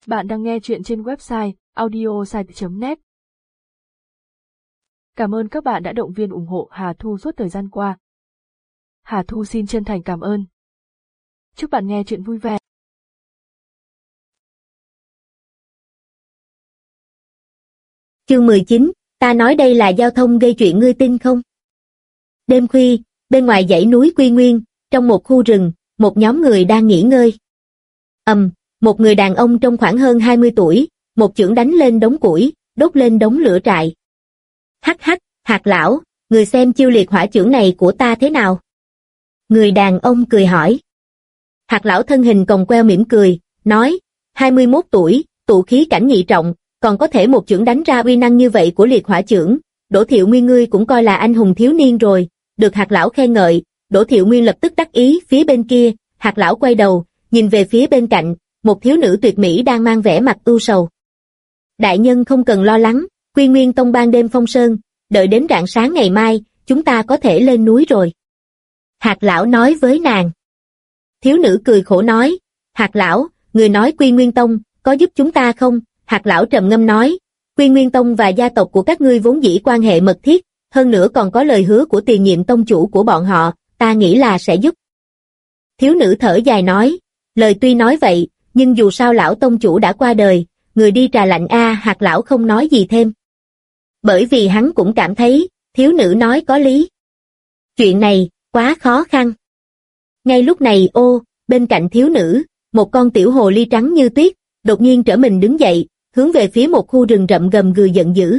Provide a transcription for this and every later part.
Bạn đang nghe chuyện trên website audiosite.net. Cảm ơn các bạn đã động viên ủng hộ Hà Thu suốt thời gian qua. Hà Thu xin chân thành cảm ơn. Chúc bạn nghe chuyện vui vẻ. Chương 19, ta nói đây là giao thông gây chuyện ngươi tin không? Đêm khuya, bên ngoài dãy núi Quy Nguyên, trong một khu rừng, một nhóm người đang nghỉ ngơi. Một người đàn ông trong khoảng hơn 20 tuổi, một chưởng đánh lên đống củi, đốt lên đống lửa trại. Hắc hắc, Hạt lão, người xem chiêu liệt hỏa chưởng này của ta thế nào? Người đàn ông cười hỏi. Hạt lão thân hình còng queo mỉm cười, nói, 21 tuổi, tụ khí cảnh nhị trọng, còn có thể một chưởng đánh ra uy năng như vậy của liệt hỏa chưởng, Đỗ Thiệu Nguyên ngươi cũng coi là anh hùng thiếu niên rồi. Được Hạt lão khen ngợi, Đỗ Thiệu Nguyên lập tức đắc ý. Phía bên kia, Hạt lão quay đầu, nhìn về phía bên cạnh, một thiếu nữ tuyệt mỹ đang mang vẻ mặt ưu sầu. Đại nhân không cần lo lắng, Quy Nguyên Tông ban đêm phong sơn, đợi đến rạng sáng ngày mai, chúng ta có thể lên núi rồi. Hạt lão nói với nàng. Thiếu nữ cười khổ nói, Hạt lão, người nói Quy Nguyên Tông, có giúp chúng ta không? Hạt lão trầm ngâm nói, Quy Nguyên Tông và gia tộc của các ngươi vốn dĩ quan hệ mật thiết, hơn nữa còn có lời hứa của tiền nhiệm tông chủ của bọn họ, ta nghĩ là sẽ giúp. Thiếu nữ thở dài nói, lời tuy nói vậy, nhưng dù sao lão tông chủ đã qua đời, người đi trà lạnh a. Hạt lão không nói gì thêm. Bởi vì hắn cũng cảm thấy, thiếu nữ nói có lý. Chuyện này, quá khó khăn. Ngay lúc này bên cạnh thiếu nữ, một con tiểu hồ ly trắng như tuyết, đột nhiên trở mình đứng dậy, hướng về phía một khu rừng rậm gầm gừ giận dữ.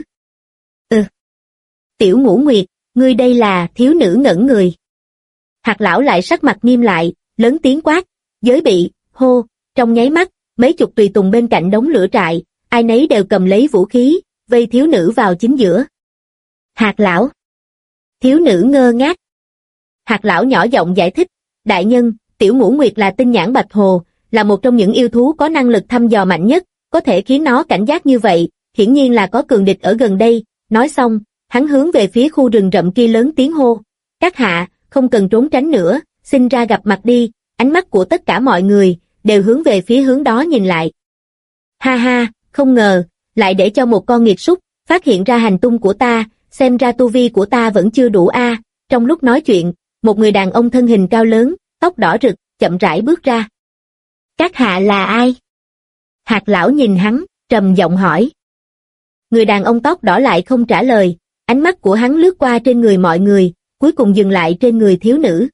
Tiểu Ngũ Nguyệt, ngươi đây là? Thiếu nữ ngẩn người. Hạt lão lại sắc mặt nghiêm lại, lớn tiếng quát, giới bị, hô. Trong nháy mắt, mấy chục tùy tùng bên cạnh đống lửa trại, ai nấy đều cầm lấy vũ khí, vây thiếu nữ vào chính giữa. Hạt lão. Thiếu nữ ngơ ngác. Hạt lão nhỏ giọng giải thích, đại nhân, Tiểu Ngũ Nguyệt là tinh nhãn bạch hồ, là một trong những yêu thú có năng lực thăm dò mạnh nhất, có thể khiến nó cảnh giác như vậy, hiển nhiên là có cường địch ở gần đây. Nói xong, hắn hướng về phía khu rừng rậm kia lớn tiếng hô, các hạ, không cần trốn tránh nữa, xin ra gặp mặt đi. Ánh mắt của tất cả mọi người đều hướng về phía hướng đó nhìn lại. Ha ha, không ngờ, lại để cho một con nghiệt súc phát hiện ra hành tung của ta, xem ra tu vi của ta vẫn chưa đủ a. Trong lúc nói chuyện, một người đàn ông thân hình cao lớn, tóc đỏ rực, chậm rãi bước ra. Các hạ là ai? Hạt lão nhìn hắn, trầm giọng hỏi. Người đàn ông tóc đỏ lại không trả lời, ánh mắt của hắn lướt qua trên người mọi người, cuối cùng dừng lại trên người thiếu nữ.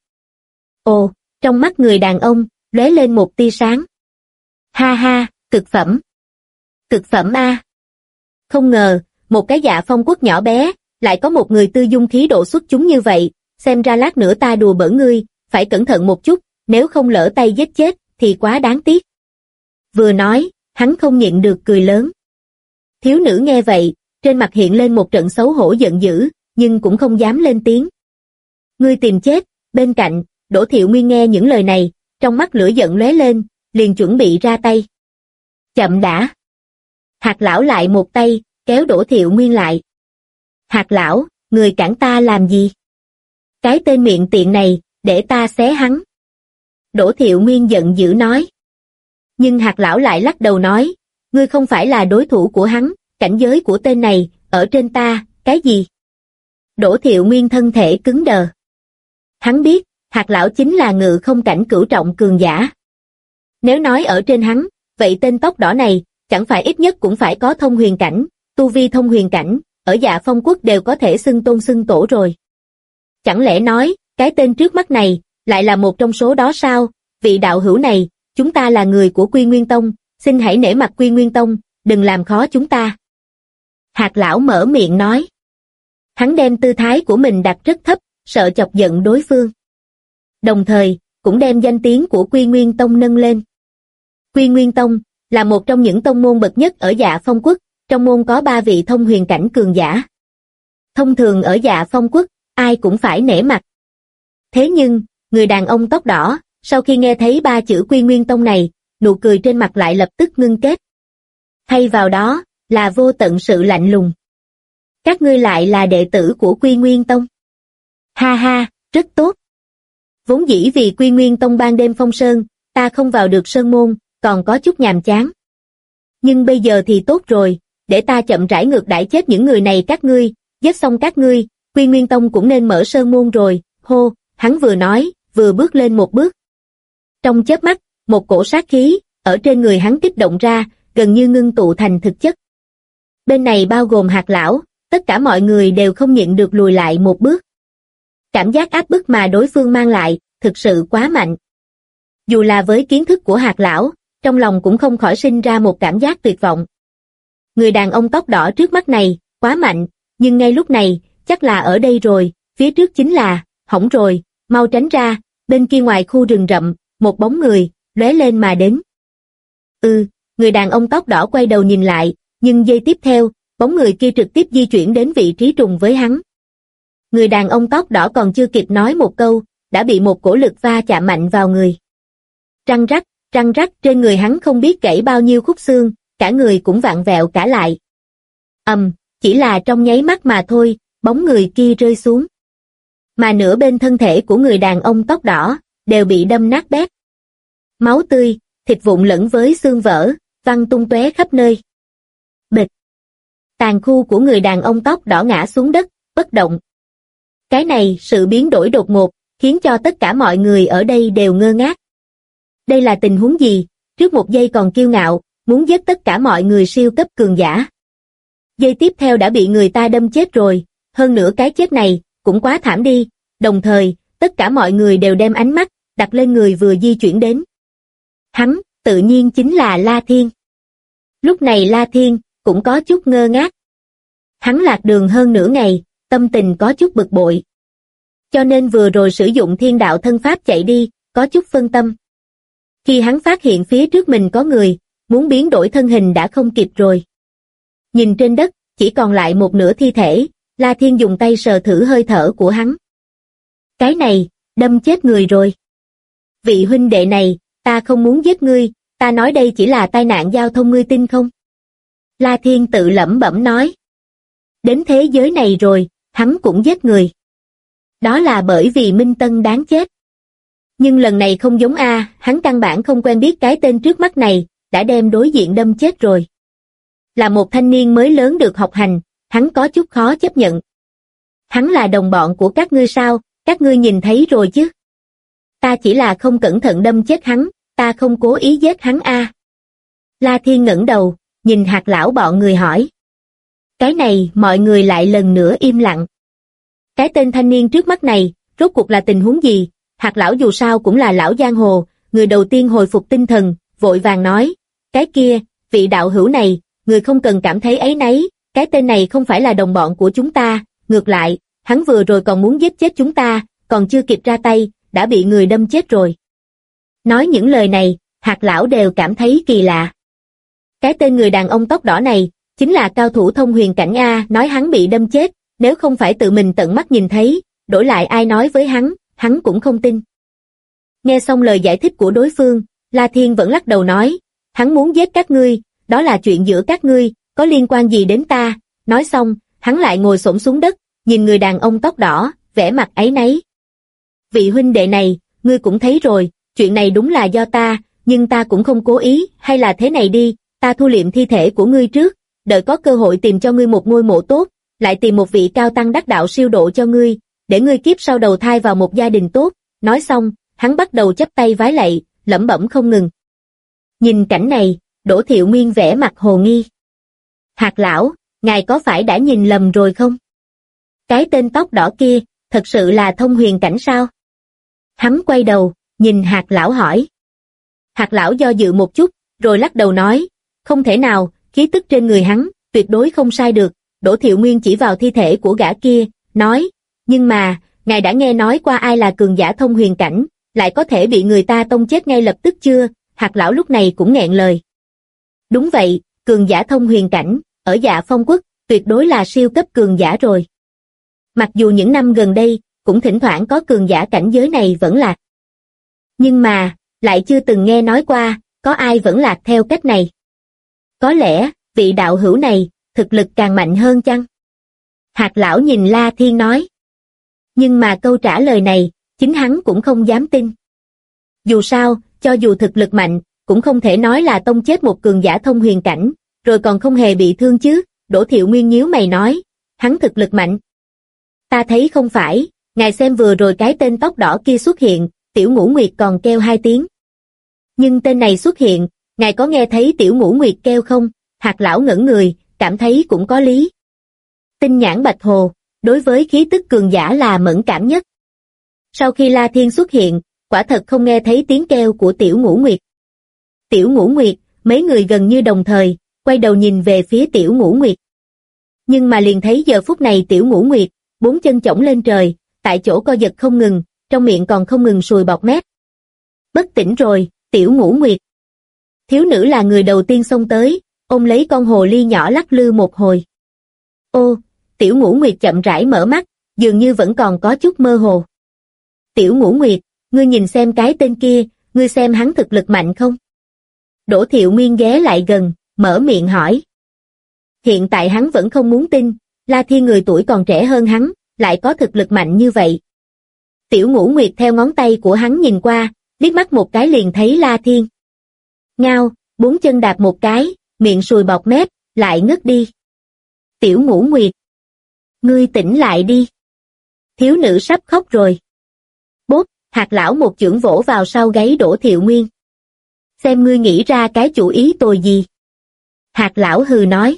Trong mắt người đàn ông lóe lên một tia sáng. Ha ha, cực phẩm. Cực phẩm a. Không ngờ, một cái Dạ Phong quốc nhỏ bé, lại có một người tư dung khí độ xuất chúng như vậy, xem ra lát nữa ta đùa bỡn ngươi, phải cẩn thận một chút, nếu không lỡ tay giết chết, thì quá đáng tiếc. Vừa nói, hắn không nhịn được cười lớn. Thiếu nữ nghe vậy, trên mặt hiện lên một trận xấu hổ giận dữ, nhưng cũng không dám lên tiếng. Ngươi tìm chết. Bên cạnh, Đỗ Thiệu Nguyên nghe những lời này, trong mắt lửa giận lóe lên, liền chuẩn bị ra tay. Chậm đã. Hạt lão lại một tay, kéo Đỗ Thiệu Nguyên lại. Hạt lão, người cản ta làm gì? Cái tên miệng tiện này, để ta xé hắn. Đỗ Thiệu Nguyên giận dữ nói. Nhưng hạt lão lại lắc đầu nói, ngươi không phải là đối thủ của hắn, cảnh giới của tên này, ở trên ta. Cái gì? Đỗ Thiệu Nguyên thân thể cứng đờ. Hắn biết, hạt lão chính là ngự không cảnh cửu trọng cường giả. Nếu nói ở trên hắn, vậy tên tóc đỏ này, chẳng phải ít nhất cũng phải có thông huyền cảnh, tu vi thông huyền cảnh, ở Dạ Phong quốc đều có thể xưng tôn xưng tổ rồi. Chẳng lẽ nói, cái tên trước mắt này, lại là một trong số đó sao? Vị đạo hữu này, chúng ta là người của Quy Nguyên Tông, xin hãy nể mặt Quy Nguyên Tông, đừng làm khó chúng ta. Hạt lão mở miệng nói. Hắn đem tư thái của mình đặt rất thấp, sợ chọc giận đối phương. Đồng thời, cũng đem danh tiếng của Quy Nguyên Tông nâng lên. Quy Nguyên Tông là một trong những tông môn bậc nhất ở Dạ Phong quốc, trong môn có 3 vị thông huyền cảnh cường giả. Thông thường ở Dạ Phong quốc, ai cũng phải nể mặt. Thế nhưng, người đàn ông tóc đỏ, sau khi nghe thấy 3 chữ Quy Nguyên Tông này, nụ cười trên mặt lại lập tức ngưng kết. Thay vào đó, là vô tận sự lạnh lùng. Các ngươi lại là đệ tử của Quy Nguyên Tông. Ha ha, rất tốt. Vốn dĩ vì Quy Nguyên Tông ban đêm phong sơn, ta không vào được sơn môn, còn có chút nhàm chán. Nhưng bây giờ thì tốt rồi, để ta chậm rãi ngược đãi chết những người này các ngươi, giết xong các ngươi, Quy Nguyên Tông cũng nên mở sơn môn rồi, hô, hắn vừa nói, vừa bước lên một bước. Trong chớp mắt, một cổ sát khí, ở trên người hắn kích động ra, gần như ngưng tụ thành thực chất. Bên này bao gồm Hạt lão, tất cả mọi người đều không nhịn được lùi lại một bước. Cảm giác áp bức mà đối phương mang lại, thực sự quá mạnh. Dù là với kiến thức của Hạt lão, trong lòng cũng không khỏi sinh ra một cảm giác tuyệt vọng. Người đàn ông tóc đỏ trước mắt này, quá mạnh, nhưng ngay lúc này, chắc là ở đây rồi, phía trước chính là, hỏng rồi, mau tránh ra, bên kia ngoài khu rừng rậm, một bóng người, lóe lên mà đến. Người đàn ông tóc đỏ quay đầu nhìn lại, nhưng giây tiếp theo, bóng người kia trực tiếp di chuyển đến vị trí trùng với hắn. Người đàn ông tóc đỏ còn chưa kịp nói một câu, đã bị một cổ lực va chạm mạnh vào người. Răng rắc trên người hắn không biết gãy bao nhiêu khúc xương, cả người cũng vặn vẹo cả lại. Chỉ là trong nháy mắt mà thôi, bóng người kia rơi xuống. Mà nửa bên thân thể của người đàn ông tóc đỏ, đều bị đâm nát bét. Máu tươi, thịt vụn lẫn với xương vỡ, văng tung tóe khắp nơi. Bịch. Tàn khu của người đàn ông tóc đỏ ngã xuống đất, bất động. Cái này, sự biến đổi đột ngột, khiến cho tất cả mọi người ở đây đều ngơ ngác. Đây là tình huống gì? Trước một giây còn kiêu ngạo, muốn giết tất cả mọi người siêu cấp cường giả. Giây tiếp theo đã bị người ta đâm chết rồi, hơn nữa cái chết này, cũng quá thảm đi, đồng thời, tất cả mọi người đều đem ánh mắt, đặt lên người vừa di chuyển đến. Hắn, tự nhiên chính là La Thiên. Lúc này La Thiên, cũng có chút ngơ ngác. Hắn lạc đường hơn nửa ngày, tâm tình có chút bực bội. Cho nên vừa rồi sử dụng thiên đạo thân pháp chạy đi, có chút phân tâm. Khi hắn phát hiện phía trước mình có người, muốn biến đổi thân hình đã không kịp rồi. Nhìn trên đất, chỉ còn lại một nửa thi thể, La Thiên dùng tay sờ thử hơi thở của hắn. Cái này, đâm chết người rồi. Vị huynh đệ này, ta không muốn giết ngươi, ta nói đây chỉ là tai nạn giao thông ngươi tin không? La Thiên tự lẩm bẩm nói. Đến thế giới này rồi, hắn cũng giết người. Đó là bởi vì Minh Tân đáng chết. Nhưng lần này không giống hắn căn bản không quen biết cái tên trước mắt này, đã đem đối diện đâm chết rồi. Là một thanh niên mới lớn được học hành, hắn có chút khó chấp nhận. Hắn là đồng bọn của các ngươi sao, các ngươi nhìn thấy rồi chứ? Ta chỉ là không cẩn thận đâm chết hắn, ta không cố ý giết hắn La Thiên ngẩng đầu, nhìn Hạt lão bọn người hỏi. Cái này mọi người lại lần nữa im lặng. Cái tên thanh niên trước mắt này, rốt cuộc là tình huống gì? Hạt lão dù sao cũng là lão giang hồ, người đầu tiên hồi phục tinh thần, vội vàng nói. Cái kia, vị đạo hữu này, người không cần cảm thấy áy náy, cái tên này không phải là đồng bọn của chúng ta, ngược lại, hắn vừa rồi còn muốn giết chết chúng ta, còn chưa kịp ra tay, đã bị người đâm chết rồi. Nói những lời này, Hạt lão đều cảm thấy kỳ lạ. Cái tên người đàn ông tóc đỏ này, chính là cao thủ thông huyền cảnh nói hắn bị đâm chết, nếu không phải tự mình tận mắt nhìn thấy, đổi lại ai nói với hắn cũng không tin. Nghe xong lời giải thích của đối phương, La Thiên vẫn lắc đầu nói, hắn muốn giết các ngươi, đó là chuyện giữa các ngươi, có liên quan gì đến ta? Nói xong, hắn lại ngồi xổm xuống đất, nhìn người đàn ông tóc đỏ, vẻ mặt áy náy. Vị huynh đệ này, ngươi cũng thấy rồi, chuyện này đúng là do ta, nhưng ta cũng không cố ý, hay là thế này đi, ta thu liệm thi thể của ngươi trước, đợi có cơ hội tìm cho ngươi một ngôi mộ tốt, lại tìm một vị cao tăng đắc đạo siêu độ cho ngươi, để ngươi kiếp sau đầu thai vào một gia đình tốt. Nói xong, hắn bắt đầu chắp tay vái lạy, lẩm bẩm không ngừng. Nhìn cảnh này, Đỗ Thiệu Nguyên vẻ mặt hồ nghi. Hạt lão, ngài có phải đã nhìn lầm rồi không? Cái tên tóc đỏ kia, thật sự là thông huyền cảnh sao? Hắn quay đầu, nhìn Hạt lão hỏi. Hạt lão do dự một chút, rồi lắc đầu nói, không thể nào, khí tức trên người hắn, tuyệt đối không sai được. Đỗ Thiệu Nguyên chỉ vào thi thể của gã kia, nói, nhưng mà, ngài đã nghe nói qua ai là cường giả thông huyền cảnh, lại có thể bị người ta tông chết ngay lập tức chưa? Hạt lão lúc này cũng nghẹn lời. Đúng vậy, cường giả thông huyền cảnh, ở Dạ Phong Quốc, tuyệt đối là siêu cấp cường giả rồi. Mặc dù những năm gần đây, cũng thỉnh thoảng có cường giả cảnh giới này vẫn lạc. Nhưng mà, lại chưa từng nghe nói qua, có ai vẫn lạc theo cách này. Có lẽ, vị đạo hữu này, thực lực càng mạnh hơn chăng? Hạt lão nhìn La Thiên nói. Nhưng mà câu trả lời này, chính hắn cũng không dám tin. Dù sao, cho dù thực lực mạnh, cũng không thể nói là tông chết một cường giả thông huyền cảnh, rồi còn không hề bị thương chứ. Đỗ Thiệu Nguyên nhíu mày nói, hắn thực lực mạnh. Ta thấy không phải, ngài xem vừa rồi cái tên tóc đỏ kia xuất hiện, Tiểu Ngũ Nguyệt còn kêu 2 tiếng. Nhưng tên này xuất hiện, ngài có nghe thấy Tiểu Ngũ Nguyệt kêu không? Hạt lão ngẩn người, cảm thấy cũng có lý. Tinh nhãn Bạch Hồ, đối với khí tức cường giả là mẫn cảm nhất. Sau khi La Thiên xuất hiện, quả thật không nghe thấy tiếng kêu của Tiểu Ngũ Nguyệt. Tiểu Ngũ Nguyệt, mấy người gần như đồng thời, quay đầu nhìn về phía Tiểu Ngũ Nguyệt. Nhưng mà liền thấy giờ phút này Tiểu Ngũ Nguyệt, 4 chân chổng lên trời, tại chỗ co giật không ngừng, trong miệng còn không ngừng sùi bọt mép. Bất tỉnh rồi, Tiểu Ngũ Nguyệt. Thiếu nữ là người đầu tiên xông tới, ôm lấy con hồ ly nhỏ lắc lư một hồi. Ô, Tiểu Ngũ Nguyệt chậm rãi mở mắt, dường như vẫn còn có chút mơ hồ. Tiểu Ngũ Nguyệt, ngươi nhìn xem cái tên kia, ngươi xem hắn thực lực mạnh không? Đỗ Thiệu Nguyên ghé lại gần, mở miệng hỏi. Hiện tại hắn vẫn không muốn tin, La Thiên người tuổi còn trẻ hơn hắn, lại có thực lực mạnh như vậy. Tiểu Ngũ Nguyệt theo ngón tay của hắn nhìn qua, liếc mắt một cái liền thấy La Thiên. Ngao, 4 chân đạp một cái, miệng sùi bọt mép, lại ngất đi. Tiểu Ngũ Nguyệt, ngươi tỉnh lại đi. Thiếu nữ sắp khóc rồi. Bốp, hạt lão một chưởng vỗ vào sau gáy Đỗ Thiệu Nguyên. Xem ngươi nghĩ ra cái chủ ý tồi gì. Hạt lão hừ nói.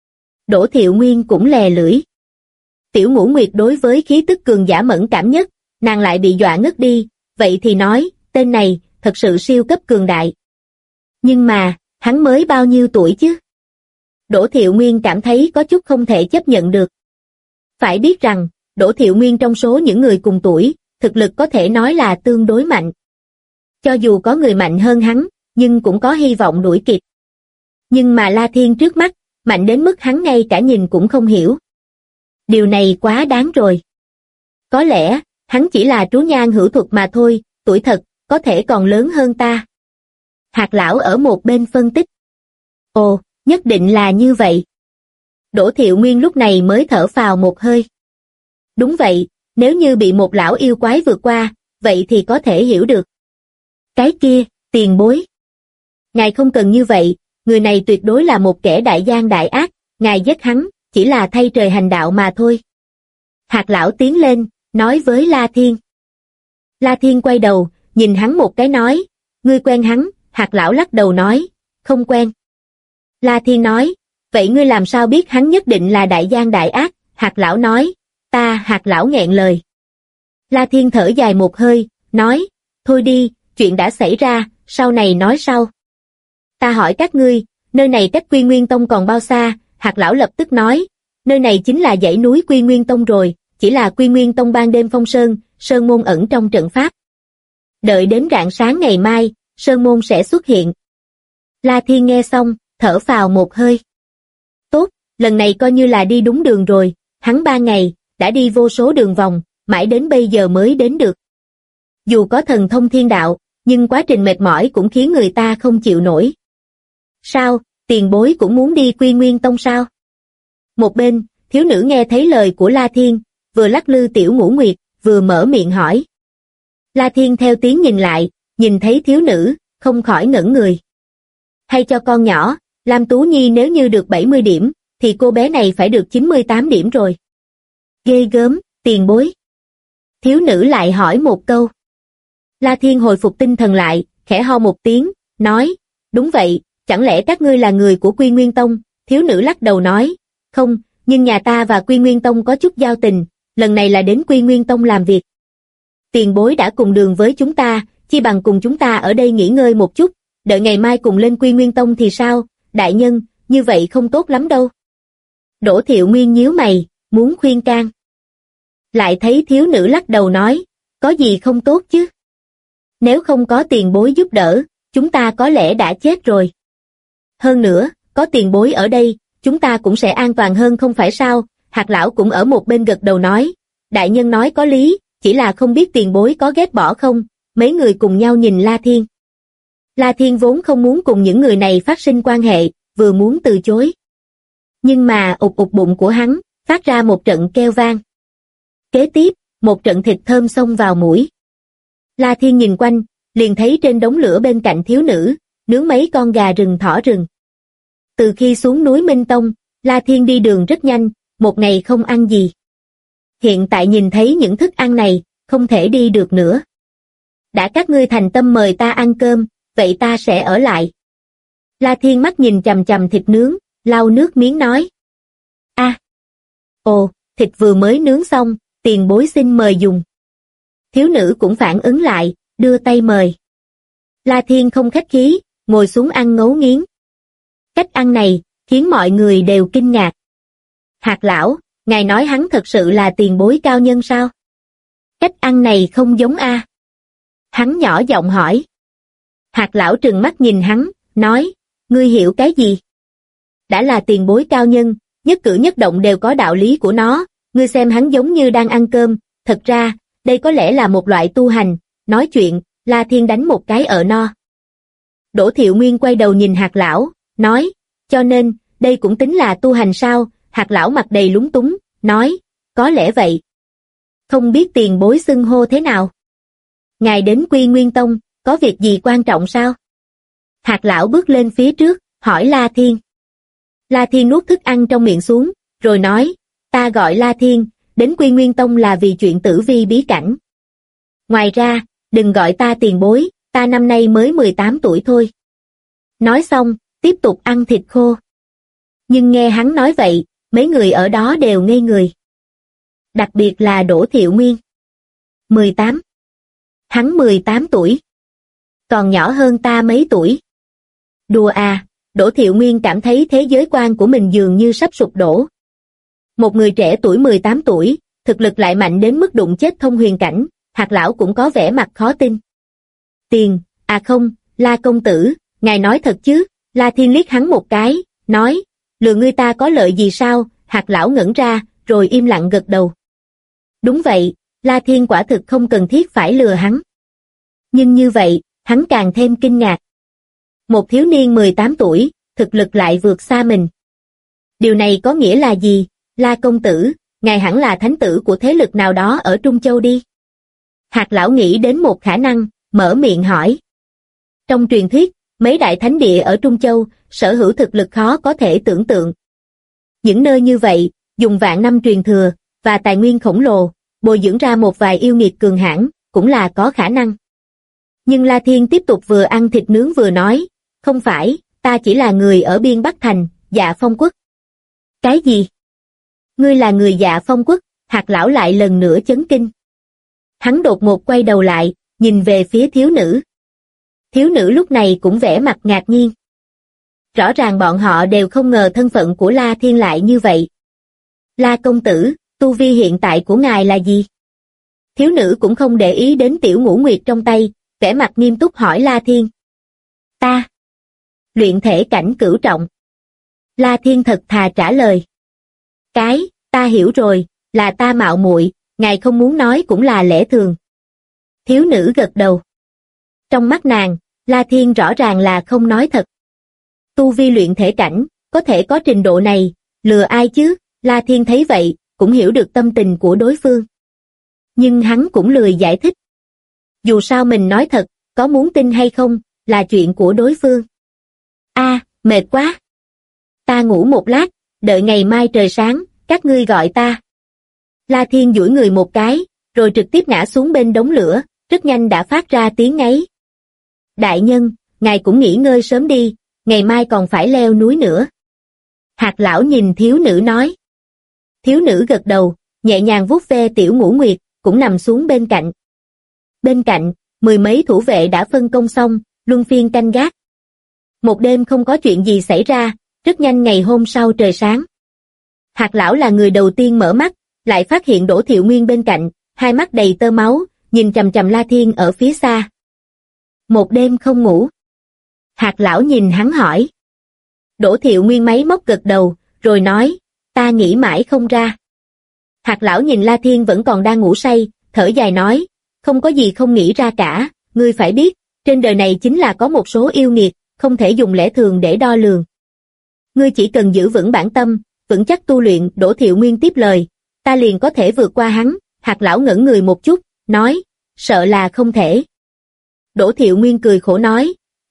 Đỗ Thiệu Nguyên cũng lè lưỡi. Tiểu Ngũ Nguyệt đối với khí tức cường giả mẫn cảm nhất, nàng lại bị dọa ngất đi, vậy thì nói, tên này, thật sự siêu cấp cường đại. Nhưng mà, hắn mới bao nhiêu tuổi chứ? Đỗ Thiệu Nguyên cảm thấy có chút không thể chấp nhận được. Phải biết rằng, Đỗ Thiệu Nguyên trong số những người cùng tuổi, thực lực có thể nói là tương đối mạnh. Cho dù có người mạnh hơn hắn, nhưng cũng có hy vọng đuổi kịp. Nhưng mà La Thiên trước mắt, mạnh đến mức hắn ngay cả nhìn cũng không hiểu. Điều này quá đáng rồi. Có lẽ, hắn chỉ là trú nhan hữu thuật mà thôi, tuổi thật, có thể còn lớn hơn ta. Hạt lão ở một bên phân tích. Ồ, nhất định là như vậy. Đỗ Thiệu Nguyên lúc này mới thở phào một hơi. Đúng vậy, nếu như bị một lão yêu quái vượt qua, vậy thì có thể hiểu được. Cái kia, tiền bối. Ngài không cần như vậy, người này tuyệt đối là một kẻ đại gian đại ác, ngài giết hắn, chỉ là thay trời hành đạo mà thôi. Hạt lão tiến lên, nói với La Thiên. La Thiên quay đầu, nhìn hắn một cái nói, ngươi quen hắn, hạt lão lắc đầu nói, không quen. La Thiên nói, vậy ngươi làm sao biết hắn nhất định là đại gian đại ác, hạt lão nói, hạt lão nghẹn lời. La Thiên thở dài một hơi, nói, thôi đi, chuyện đã xảy ra, sau này nói sau. Ta hỏi các ngươi, nơi này cách Quy Nguyên Tông còn bao xa? Hạt lão lập tức nói, nơi này chính là dãy núi Quy Nguyên Tông rồi, chỉ là Quy Nguyên Tông ban đêm phong sơn, sơn môn ẩn trong trận pháp. Đợi đến rạng sáng ngày mai, sơn môn sẽ xuất hiện. La Thiên nghe xong, thở phào một hơi. Tốt, lần này coi như là đi đúng đường rồi, hắn 3 ngày, đã đi vô số đường vòng, mãi đến bây giờ mới đến được. Dù có thần thông thiên đạo, nhưng quá trình mệt mỏi cũng khiến người ta không chịu nổi. Sao, tiền bối cũng muốn đi Quy Nguyên Tông sao? Một bên, thiếu nữ nghe thấy lời của La Thiên, vừa lắc lư Tiểu Ngũ Nguyệt, vừa mở miệng hỏi. La Thiên theo tiếng nhìn lại, nhìn thấy thiếu nữ, không khỏi ngẩn người. Hay cho con nhỏ, Lam Tú Nhi nếu như được 70 điểm, thì cô bé này phải được 98 điểm rồi. Ghê gớm, tiền bối. Thiếu nữ lại hỏi một câu. La Thiên hồi phục tinh thần lại, khẽ ho một tiếng, nói, đúng vậy, chẳng lẽ các ngươi là người của Quy Nguyên Tông? Thiếu nữ lắc đầu nói, không, nhưng nhà ta và Quy Nguyên Tông có chút giao tình, lần này là đến Quy Nguyên Tông làm việc. Tiền bối đã cùng đường với chúng ta, chi bằng cùng chúng ta ở đây nghỉ ngơi một chút, đợi ngày mai cùng lên Quy Nguyên Tông thì sao? Đại nhân, như vậy không tốt lắm đâu. Đỗ Thiệu Nguyên nhíu mày, muốn khuyên can. Lại thấy thiếu nữ lắc đầu nói, có gì không tốt chứ? Nếu không có tiền bối giúp đỡ, chúng ta có lẽ đã chết rồi. Hơn nữa, có tiền bối ở đây, chúng ta cũng sẽ an toàn hơn không phải sao? Hạt lão cũng ở một bên gật đầu nói, đại nhân nói có lý, chỉ là không biết tiền bối có ghét bỏ không? Mấy người cùng nhau nhìn La Thiên. La Thiên vốn không muốn cùng những người này phát sinh quan hệ, vừa muốn từ chối. Nhưng mà ụt ụt bụng của hắn, phát ra một trận kêu vang. Kế tiếp, một trận thịt thơm xông vào mũi. La Thiên nhìn quanh, liền thấy trên đống lửa bên cạnh thiếu nữ, nướng mấy con gà rừng thỏ rừng. Từ khi xuống núi Minh Tông, La Thiên đi đường rất nhanh, một ngày không ăn gì. Hiện tại nhìn thấy những thức ăn này, không thể đi được nữa. Đã các ngươi thành tâm mời ta ăn cơm, vậy ta sẽ ở lại. La Thiên mắt nhìn chằm chằm thịt nướng, lau nước miếng nói. Ồ, thịt vừa mới nướng xong, tiền bối xin mời dùng. Thiếu nữ cũng phản ứng lại, đưa tay mời. La Thiên không khách khí, ngồi xuống ăn ngấu nghiến. Cách ăn này, khiến mọi người đều kinh ngạc. Hạt lão, ngài nói hắn thật sự là tiền bối cao nhân sao? Cách ăn này không giống a. Hắn nhỏ giọng hỏi. Hạt lão trừng mắt nhìn hắn, nói, ngươi hiểu cái gì? Đã là tiền bối cao nhân, nhất cử nhất động đều có đạo lý của nó, ngươi xem hắn giống như đang ăn cơm, thật ra, đây có lẽ là một loại tu hành, nói chuyện, La Thiên đánh một cái ở no. Đỗ Thiệu Nguyên quay đầu nhìn hạt lão, nói, cho nên, đây cũng tính là tu hành sao? Hạt lão mặt đầy lúng túng, nói, có lẽ vậy. Không biết tiền bối xưng hô thế nào? Ngài đến Quy Nguyên Tông, có việc gì quan trọng sao? Hạt lão bước lên phía trước, hỏi La Thiên. La Thiên nuốt thức ăn trong miệng xuống, rồi nói, ta gọi La Thiên, đến Quy Nguyên Tông là vì chuyện tử vi bí cảnh. Ngoài ra, đừng gọi ta tiền bối, ta năm nay mới 18 tuổi thôi. Nói xong, tiếp tục ăn thịt khô. Nhưng nghe hắn nói vậy, mấy người ở đó đều ngây người. Đặc biệt là Đỗ Thiệu Nguyên. 18. Hắn 18 tuổi. Còn nhỏ hơn ta mấy tuổi. Đùa à, Đỗ Thiệu Nguyên cảm thấy thế giới quan của mình dường như sắp sụp đổ. Một người trẻ tuổi 18 tuổi, thực lực lại mạnh đến mức đụng chết thông huyền cảnh, hạt lão cũng có vẻ mặt khó tin. Tiền, à không, La công tử, ngài nói thật chứ? La Thiên liếc hắn một cái, nói, lừa ngươi ta có lợi gì sao? Hạt lão ngẩn ra, rồi im lặng gật đầu. Đúng vậy, La Thiên quả thực không cần thiết phải lừa hắn. Nhưng như vậy, hắn càng thêm kinh ngạc. Một thiếu niên 18 tuổi, thực lực lại vượt xa mình. Điều này có nghĩa là gì? La công tử, ngài hẳn là thánh tử của thế lực nào đó ở Trung Châu đi. Hạt lão nghĩ đến một khả năng, mở miệng hỏi. Trong truyền thuyết, mấy đại thánh địa ở Trung Châu, sở hữu thực lực khó có thể tưởng tượng. Những nơi như vậy, dùng vạn năm truyền thừa, và tài nguyên khổng lồ, bồi dưỡng ra một vài yêu nghiệt cường hãn, cũng là có khả năng. Nhưng La Thiên tiếp tục vừa ăn thịt nướng vừa nói, không phải, ta chỉ là người ở biên Bắc Thành, Dạ Phong Quốc. Cái gì? Ngươi là người Dạ Phong Quốc? Hạt lão lại lần nữa chấn kinh. Hắn đột ngột quay đầu lại, nhìn về phía thiếu nữ. Thiếu nữ lúc này cũng vẻ mặt ngạc nhiên. Rõ ràng bọn họ đều không ngờ thân phận của La Thiên lại như vậy. La công tử, tu vi hiện tại của ngài là gì? Thiếu nữ cũng không để ý đến tiểu ngũ nguyệt trong tay, vẻ mặt nghiêm túc hỏi La Thiên. Ta. Luyện thể cảnh cửu trọng. La Thiên thật thà trả lời. Ta hiểu rồi, là ta mạo muội, ngài không muốn nói cũng là lẽ thường. Thiếu nữ gật đầu. Trong mắt nàng, La Thiên rõ ràng là không nói thật. Tu vi luyện thể cảnh, có thể có trình độ này, lừa ai chứ? La Thiên thấy vậy, cũng hiểu được tâm tình của đối phương. Nhưng hắn cũng lười giải thích. Dù sao mình nói thật, có muốn tin hay không, là chuyện của đối phương. Mệt quá. Ta ngủ một lát, đợi ngày mai trời sáng, các ngươi gọi ta. La Thiên duỗi người một cái, rồi trực tiếp ngã xuống bên đống lửa, rất nhanh đã phát ra tiếng ngáy. Đại nhân, ngài cũng nghỉ ngơi sớm đi, ngày mai còn phải leo núi nữa. Hạt lão nhìn thiếu nữ nói. Thiếu nữ gật đầu, nhẹ nhàng vuốt ve tiểu ngũ nguyệt, cũng nằm xuống bên cạnh. Bên cạnh, mười mấy thủ vệ đã phân công xong, luân phiên canh gác. Một đêm không có chuyện gì xảy ra, rất nhanh ngày hôm sau trời sáng. Hạt lão là người đầu tiên mở mắt, lại phát hiện Đỗ Thiệu Nguyên bên cạnh, hai mắt đầy tơ máu, nhìn chằm chằm La Thiên ở phía xa. Một đêm không ngủ. Hạt lão nhìn hắn hỏi. Đỗ Thiệu Nguyên máy móc gật đầu, rồi nói, ta nghĩ mãi không ra. Hạt lão nhìn La Thiên vẫn còn đang ngủ say, thở dài nói, không có gì không nghĩ ra cả, ngươi phải biết, trên đời này chính là có một số yêu nghiệt, không thể dùng lẽ thường để đo lường. Ngươi chỉ cần giữ vững bản tâm, vững chắc tu luyện. Đỗ Thiệu Nguyên tiếp lời, ta liền có thể vượt qua hắn. Hạt lão ngẩn người một chút, nói, sợ là không thể. Đỗ Thiệu Nguyên cười khổ nói,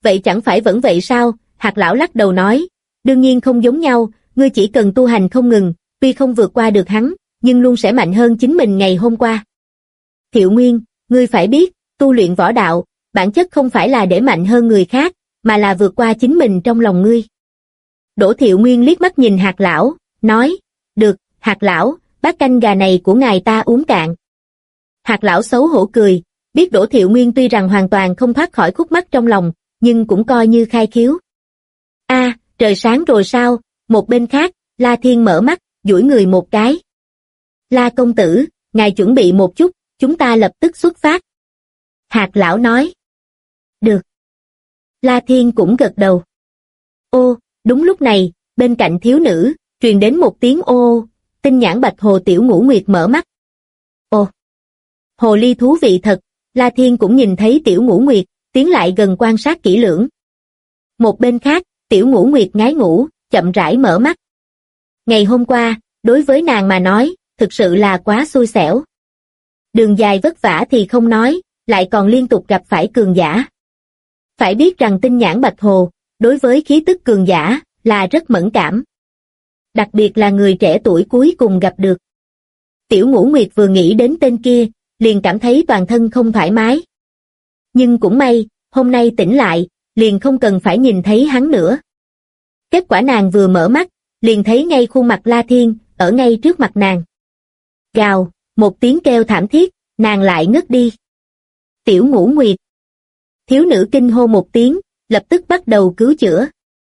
vậy chẳng phải vẫn vậy sao? Hạt lão lắc đầu nói, đương nhiên không giống nhau, ngươi chỉ cần tu hành không ngừng, tuy không vượt qua được hắn, nhưng luôn sẽ mạnh hơn chính mình ngày hôm qua. Thiệu Nguyên, ngươi phải biết, tu luyện võ đạo, bản chất không phải là để mạnh hơn người khác, mà là vượt qua chính mình trong lòng ngươi. Đỗ Thiệu Nguyên liếc mắt nhìn Hạt lão, nói, được, Hạt lão, bát canh gà này của ngài ta uống cạn. Hạt lão xấu hổ cười, biết Đỗ Thiệu Nguyên tuy rằng hoàn toàn không thoát khỏi khúc mắc trong lòng, nhưng cũng coi như khai khiếu. A, trời sáng rồi sao? Một bên khác, La Thiên mở mắt, duỗi người một cái. La công tử, ngài chuẩn bị một chút, chúng ta lập tức xuất phát. Hạt lão nói. Được. La Thiên cũng gật đầu. Ô, đúng lúc này, bên cạnh thiếu nữ, truyền đến một tiếng ô, tinh nhãn bạch hồ Tiểu Ngũ Nguyệt mở mắt. Ồ, hồ ly thú vị thật, La Thiên cũng nhìn thấy Tiểu Ngũ Nguyệt, tiến lại gần quan sát kỹ lưỡng. Một bên khác, Tiểu Ngũ Nguyệt ngái ngủ, chậm rãi mở mắt. Ngày hôm qua, đối với nàng mà nói, thực sự là quá xui xẻo. Đường dài vất vả thì không nói, lại còn liên tục gặp phải cường giả. Phải biết rằng tinh nhãn bạch hồ, đối với khí tức cường giả, là rất mẫn cảm. Đặc biệt là người trẻ tuổi cuối cùng gặp được. Tiểu Ngũ Nguyệt vừa nghĩ đến tên kia, liền cảm thấy toàn thân không thoải mái. Nhưng cũng may, hôm nay tỉnh lại, liền không cần phải nhìn thấy hắn nữa. Kết quả nàng vừa mở mắt, liền thấy ngay khuôn mặt La Thiên, ở ngay trước mặt nàng. Gào, một tiếng kêu thảm thiết, nàng lại ngất đi. Tiểu Ngũ Nguyệt. Thiếu nữ kinh hô một tiếng, lập tức bắt đầu cứu chữa.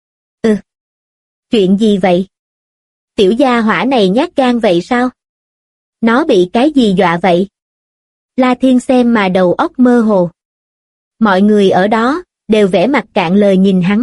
Chuyện gì vậy? Tiểu gia hỏa này nhát gan vậy sao? Nó bị cái gì dọa vậy? La Thiên xem mà đầu óc mơ hồ. Mọi người ở đó, đều vẻ mặt cạn lời nhìn hắn.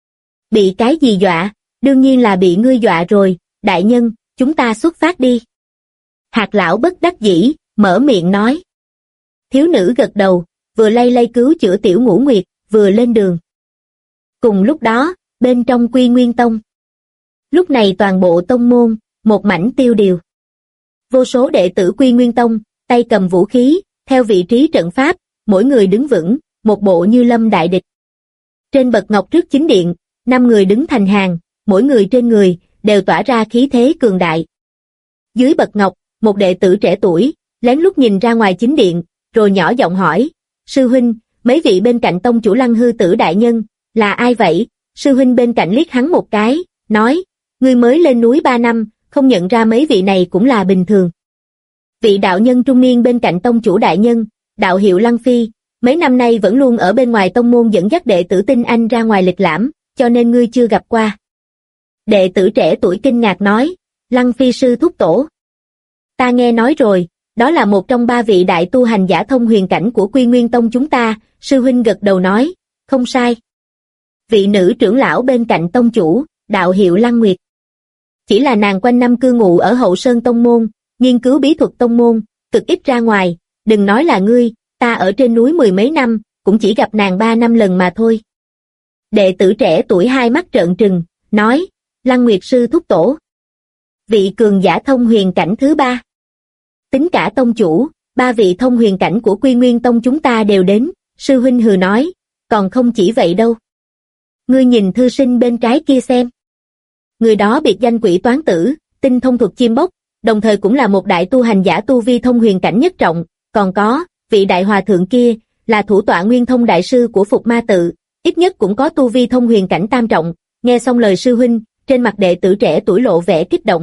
Bị cái gì dọa? Đương nhiên là bị ngươi dọa rồi, đại nhân, chúng ta xuất phát đi. Hạt lão bất đắc dĩ, mở miệng nói. Thiếu nữ gật đầu, vừa lay lay cứu chữa Tiểu Ngũ Nguyệt, vừa lên đường. Cùng lúc đó, bên trong Quy Nguyên Tông. Lúc này toàn bộ tông môn, một mảnh tiêu điều. Vô số đệ tử Quy Nguyên Tông, tay cầm vũ khí, theo vị trí trận pháp, mỗi người đứng vững, một bộ như lâm đại địch. Trên bậc ngọc trước chính điện, 5 người đứng thành hàng, mỗi người trên người, đều tỏa ra khí thế cường đại. Dưới bậc ngọc, một đệ tử trẻ tuổi, lén lút nhìn ra ngoài chính điện, rồi nhỏ giọng hỏi, sư huynh, mấy vị bên cạnh tông chủ Lăng Hư Tử đại nhân, là ai vậy? Sư huynh bên cạnh liếc hắn một cái, nói, ngươi mới lên núi 3 năm, không nhận ra mấy vị này cũng là bình thường. Vị đạo nhân trung niên bên cạnh tông chủ đại nhân, đạo hiệu Lăng Phi, mấy năm nay vẫn luôn ở bên ngoài tông môn dẫn dắt đệ tử tinh anh ra ngoài lịch lãm, cho nên ngươi chưa gặp qua. Đệ tử trẻ tuổi kinh ngạc nói, Lăng Phi sư thúc tổ. Ta nghe nói rồi, đó là một trong 3 vị đại tu hành giả thông huyền cảnh của Quy Nguyên Tông chúng ta, sư huynh gật đầu nói, không sai. Vị nữ trưởng lão bên cạnh tông chủ, đạo hiệu Lăng Nguyệt. Chỉ là nàng quanh năm cư ngụ ở Hậu Sơn Tông Môn, nghiên cứu bí thuật Tông Môn, cực ít ra ngoài, đừng nói là ngươi, ta ở trên núi 10 mấy năm, cũng chỉ gặp nàng 3 năm lần mà thôi. Đệ tử trẻ tuổi hai mắt trợn trừng, nói, Lăng Nguyệt sư thúc tổ. Vị cường giả thông huyền cảnh thứ 3. Tính cả tông chủ, 3 vị thông huyền cảnh của Quy Nguyên Tông chúng ta đều đến, sư huynh hừ nói, còn không chỉ vậy đâu. Ngươi nhìn thư sinh bên trái kia xem. Người đó biệt danh Quỷ Toán Tử, tinh thông thuật chim bốc, đồng thời cũng là một đại tu hành giả tu vi thông huyền cảnh nhất trọng, còn có, vị đại hòa thượng kia, là thủ tọa nguyên thông đại sư của Phục Ma Tự, ít nhất cũng có tu vi thông huyền cảnh tam trọng. Nghe xong lời sư huynh, trên mặt đệ tử trẻ tuổi lộ vẻ kích động.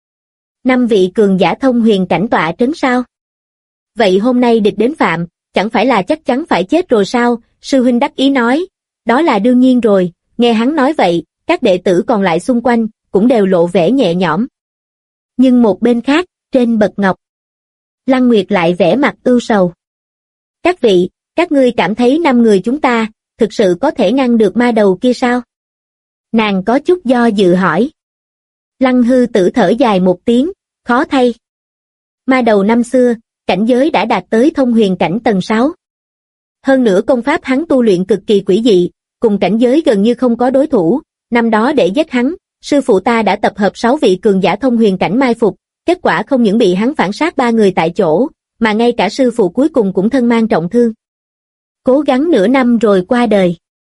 5 vị cường giả thông huyền cảnh tọa trấn sao? Vậy hôm nay địch đến phạm, chẳng phải là chắc chắn phải chết rồi sao? Sư huynh đắc ý nói, đó là đương nhiên rồi. Nghe hắn nói vậy, các đệ tử còn lại xung quanh, cũng đều lộ vẻ nhẹ nhõm. Nhưng một bên khác, trên bậc ngọc, Lăng Nguyệt lại vẻ mặt ưu sầu. Các vị, các ngươi cảm thấy 5 người chúng ta, thực sự có thể ngăn được ma đầu kia sao? Nàng có chút do dự hỏi. Lăng Hư Tử thở dài một tiếng, khó thay. Ma đầu năm xưa, cảnh giới đã đạt tới thông huyền cảnh tầng 6. Hơn nữa công pháp hắn tu luyện cực kỳ quỷ dị, cùng cảnh giới gần như không có đối thủ. Năm đó để giết hắn, sư phụ ta đã tập hợp 6 vị cường giả thông huyền cảnh mai phục, kết quả không những bị hắn phản sát 3 người tại chỗ, mà ngay cả sư phụ cuối cùng cũng thân mang trọng thương. Cố gắng nửa năm rồi qua đời.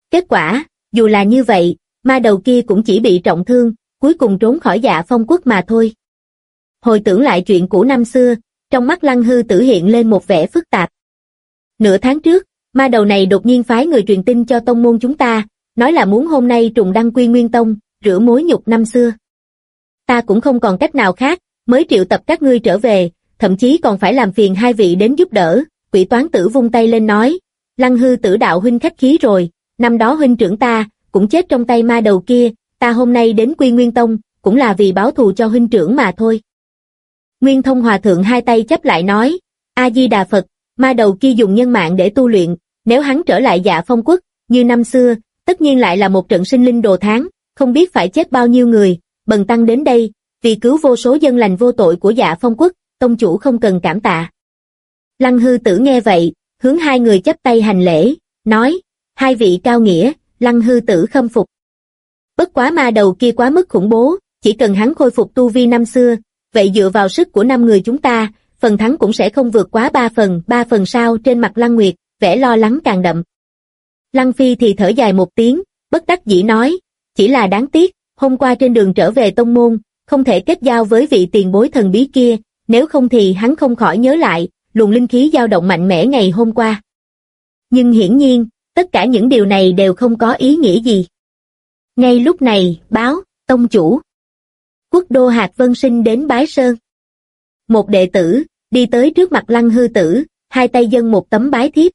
Kết quả, dù là như vậy, ma đầu kia cũng chỉ bị trọng thương, cuối cùng trốn khỏi Dạ Phong quốc mà thôi. Hồi tưởng lại chuyện cũ năm xưa, trong mắt Lăng Hư Tử hiện lên một vẻ phức tạp. Nửa tháng trước, ma đầu này đột nhiên phái người truyền tin cho tông môn chúng ta, nói là muốn hôm nay trùng đăng Quy Nguyên Tông, rửa mối nhục năm xưa. Ta cũng không còn cách nào khác, mới triệu tập các ngươi trở về, thậm chí còn phải làm phiền hai vị đến giúp đỡ. Quỷ Toán Tử vung tay lên nói, Lăng Hư Tử đạo huynh khách khí rồi, năm đó huynh trưởng ta cũng chết trong tay ma đầu kia, ta hôm nay đến Quy Nguyên Tông cũng là vì báo thù cho huynh trưởng mà thôi. Nguyên Thông Hòa Thượng hai tay chắp lại nói, A Di Đà Phật, ma đầu kia dùng nhân mạng để tu luyện, nếu hắn trở lại Dạ Phong quốc như năm xưa, tất nhiên lại là một trận sinh linh đồ thán, không biết phải chết bao nhiêu người. Bần tăng đến đây vì cứu vô số dân lành vô tội của Dạ Phong quốc, tông chủ không cần cảm tạ. Lăng Hư Tử nghe vậy, hướng hai người chắp tay hành lễ, nói, hai vị cao nghĩa. Lăng Hư Tử khâm phục. Bất quá ma đầu kia quá mức khủng bố, chỉ cần hắn khôi phục tu vi năm xưa, vậy dựa vào sức của 5 người chúng ta, phần thắng cũng sẽ không vượt quá 3 phần sao. Trên mặt Lăng Nguyệt, vẻ lo lắng càng đậm. Lăng Phi thì thở dài một tiếng, bất đắc dĩ nói, chỉ là đáng tiếc, hôm qua trên đường trở về tông môn, không thể kết giao với vị tiền bối thần bí kia, nếu không thì hắn không khỏi nhớ lại, luồng linh khí dao động mạnh mẽ ngày hôm qua. Nhưng hiển nhiên, tất cả những điều này đều không có ý nghĩa gì. Ngay lúc này, báo, tông chủ. Quốc đô Hạc Vân Sinh đến bái sơn. Một đệ tử, đi tới trước mặt Lăng Hư Tử, hai tay dâng một tấm bái thiếp.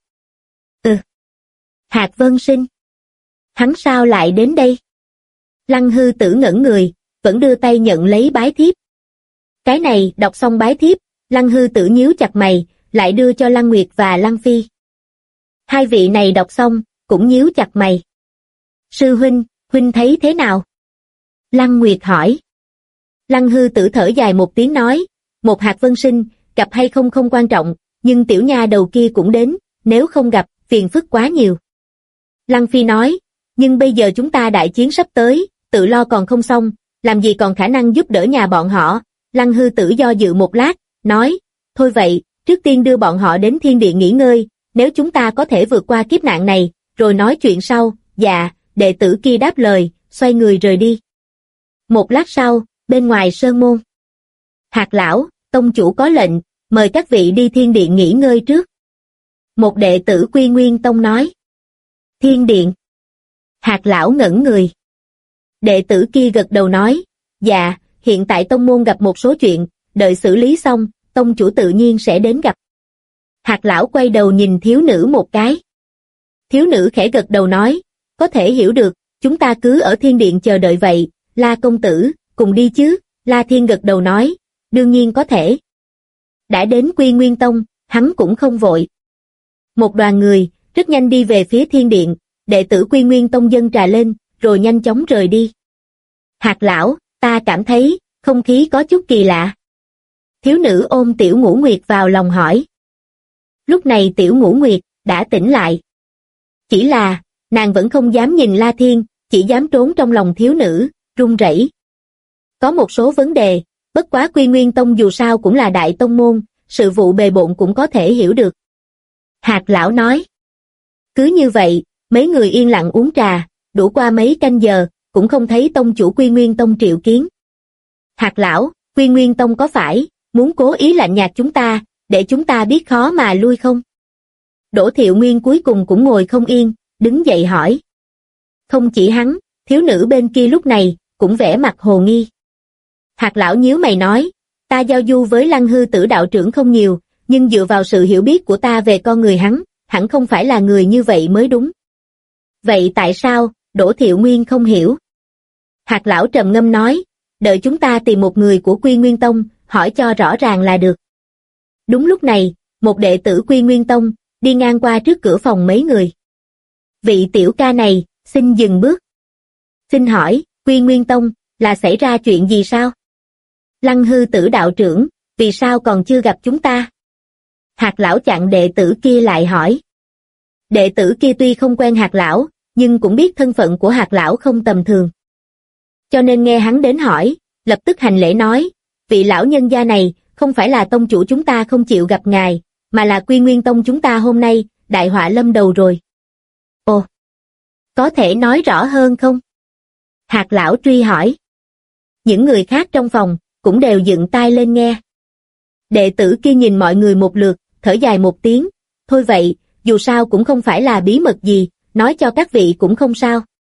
Hạc Vân Sinh. Hắn sao lại đến đây? Lăng Hư Tử ngẩn người, vẫn đưa tay nhận lấy bái thiếp. Cái này, đọc xong bái thiếp, Lăng Hư Tử nhíu chặt mày, lại đưa cho Lăng Nguyệt và Lăng Phi. Hai vị này đọc xong, cũng nhíu chặt mày. Sư huynh, huynh thấy thế nào? Lăng Nguyệt hỏi. Lăng Hư Tử thở dài một tiếng nói, một Hạc Vân Sinh, gặp hay không không quan trọng, nhưng tiểu nha đầu kia cũng đến, nếu không gặp, phiền phức quá nhiều. Lăng Phi nói, nhưng bây giờ chúng ta đại chiến sắp tới, tự lo còn không xong, làm gì còn khả năng giúp đỡ nhà bọn họ. Lăng Hư Tử do dự một lát, nói, thôi vậy, trước tiên đưa bọn họ đến thiên địa nghỉ ngơi, nếu chúng ta có thể vượt qua kiếp nạn này, rồi nói chuyện sau. Dạ, đệ tử kia đáp lời, xoay người rời đi. Một lát sau, bên ngoài sơn môn. Hạc lão, tông chủ có lệnh, mời các vị đi thiên điện nghỉ ngơi trước. Một đệ tử Quy Nguyên Tông nói. Thiên điện. Hạc lão ngẩn người. Đệ tử kia gật đầu nói, dạ, hiện tại tông môn gặp một số chuyện, đợi xử lý xong, tông chủ tự nhiên sẽ đến gặp. Hạc lão quay đầu nhìn thiếu nữ một cái. Thiếu nữ khẽ gật đầu nói, có thể hiểu được, chúng ta cứ ở thiên điện chờ đợi vậy. La công tử, cùng đi chứ? La Thiên gật đầu nói, đương nhiên có thể. Đã đến Quy Nguyên Tông, hắn cũng không vội. Một đoàn người, rất nhanh đi về phía thiên điện, đệ tử Quy Nguyên Tông dâng trà lên, rồi nhanh chóng rời đi. Hạc lão, ta cảm thấy, không khí có chút kỳ lạ. Thiếu nữ ôm Tiểu Ngũ Nguyệt vào lòng hỏi. Lúc này Tiểu Ngũ Nguyệt đã tỉnh lại. Chỉ là, nàng vẫn không dám nhìn La Thiên, chỉ dám trốn trong lòng thiếu nữ, run rẩy. Có một số vấn đề, bất quá Quy Nguyên Tông dù sao cũng là đại tông môn, sự vụ bề bộn cũng có thể hiểu được. Hạc lão nói. Cứ như vậy, mấy người yên lặng uống trà, đủ qua mấy canh giờ, cũng không thấy tông chủ Quy Nguyên Tông triệu kiến. Hạc lão, Quy Nguyên Tông có phải muốn cố ý lạnh nhạt chúng ta, để chúng ta biết khó mà lui không? Đỗ Thiệu Nguyên cuối cùng cũng ngồi không yên, đứng dậy hỏi. Không chỉ hắn, thiếu nữ bên kia lúc này cũng vẻ mặt hồ nghi. Hạc lão nhíu mày nói, ta giao du với Lăng Hư Tử đạo trưởng không nhiều, nhưng dựa vào sự hiểu biết của ta về con người hắn, hẳn không phải là người như vậy mới đúng. Vậy tại sao? Đỗ Thiệu Nguyên không hiểu. Hạc lão trầm ngâm nói, đợi chúng ta tìm một người của Quy Nguyên Tông, hỏi cho rõ ràng là được. Đúng lúc này, một đệ tử Quy Nguyên Tông đi ngang qua trước cửa phòng mấy người. Vị tiểu ca này, xin dừng bước. Xin hỏi, Quy Nguyên Tông, là xảy ra chuyện gì sao? Lăng Hư Tử đạo trưởng, vì sao còn chưa gặp chúng ta? Hạc lão chặn đệ tử kia lại hỏi. Đệ tử kia tuy không quen Hạc lão, nhưng cũng biết thân phận của Hạc lão không tầm thường. Cho nên nghe hắn đến hỏi, lập tức hành lễ nói, vị lão nhân gia này, không phải là tông chủ chúng ta không chịu gặp ngài, mà là Quy Nguyên Tông chúng ta hôm nay, đại họa lâm đầu rồi. Ồ! Có thể nói rõ hơn không? Hạt lão truy hỏi. Những người khác trong phòng cũng đều dựng tai lên nghe. Đệ tử kia nhìn mọi người một lượt, thở dài một tiếng, thôi vậy, dù sao cũng không phải là bí mật gì, nói cho các vị cũng không sao.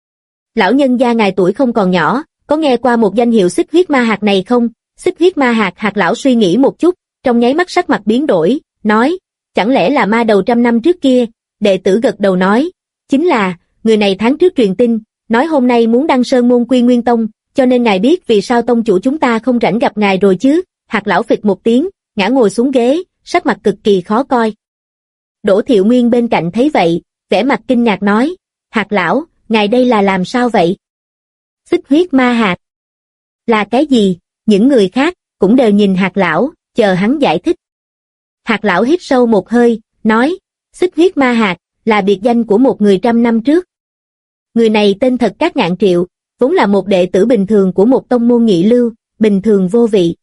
Lão nhân gia ngài tuổi không còn nhỏ, có nghe qua một danh hiệu xích huyết ma hạt này không? Xích huyết ma hạt. Hạt lão suy nghĩ một chút, trong nháy mắt sắc mặt biến đổi, nói, chẳng lẽ là ma đầu 100 năm trước kia? Đệ tử gật đầu nói, chính là, người này tháng trước truyền tin, nói hôm nay muốn đăng sơn môn Quy Nguyên Tông, cho nên ngài biết vì sao tông chủ chúng ta không rảnh gặp ngài rồi chứ? Hạt lão phịch một tiếng, ngã ngồi xuống ghế, sắc mặt cực kỳ khó coi. Đỗ Thiệu Nguyên bên cạnh thấy vậy, vẻ mặt kinh ngạc nói, Hạt lão, ngài đây là làm sao vậy? Xích huyết ma hạt là cái gì? Những người khác cũng đều nhìn Hạt lão, chờ hắn giải thích. Hạt lão hít sâu một hơi, nói, xích huyết ma hạt là biệt danh của một người 100 năm trước. Người này tên thật Cát Ngạn Triệu, vốn là một đệ tử bình thường của một tông môn nhị lưu, bình thường vô vị.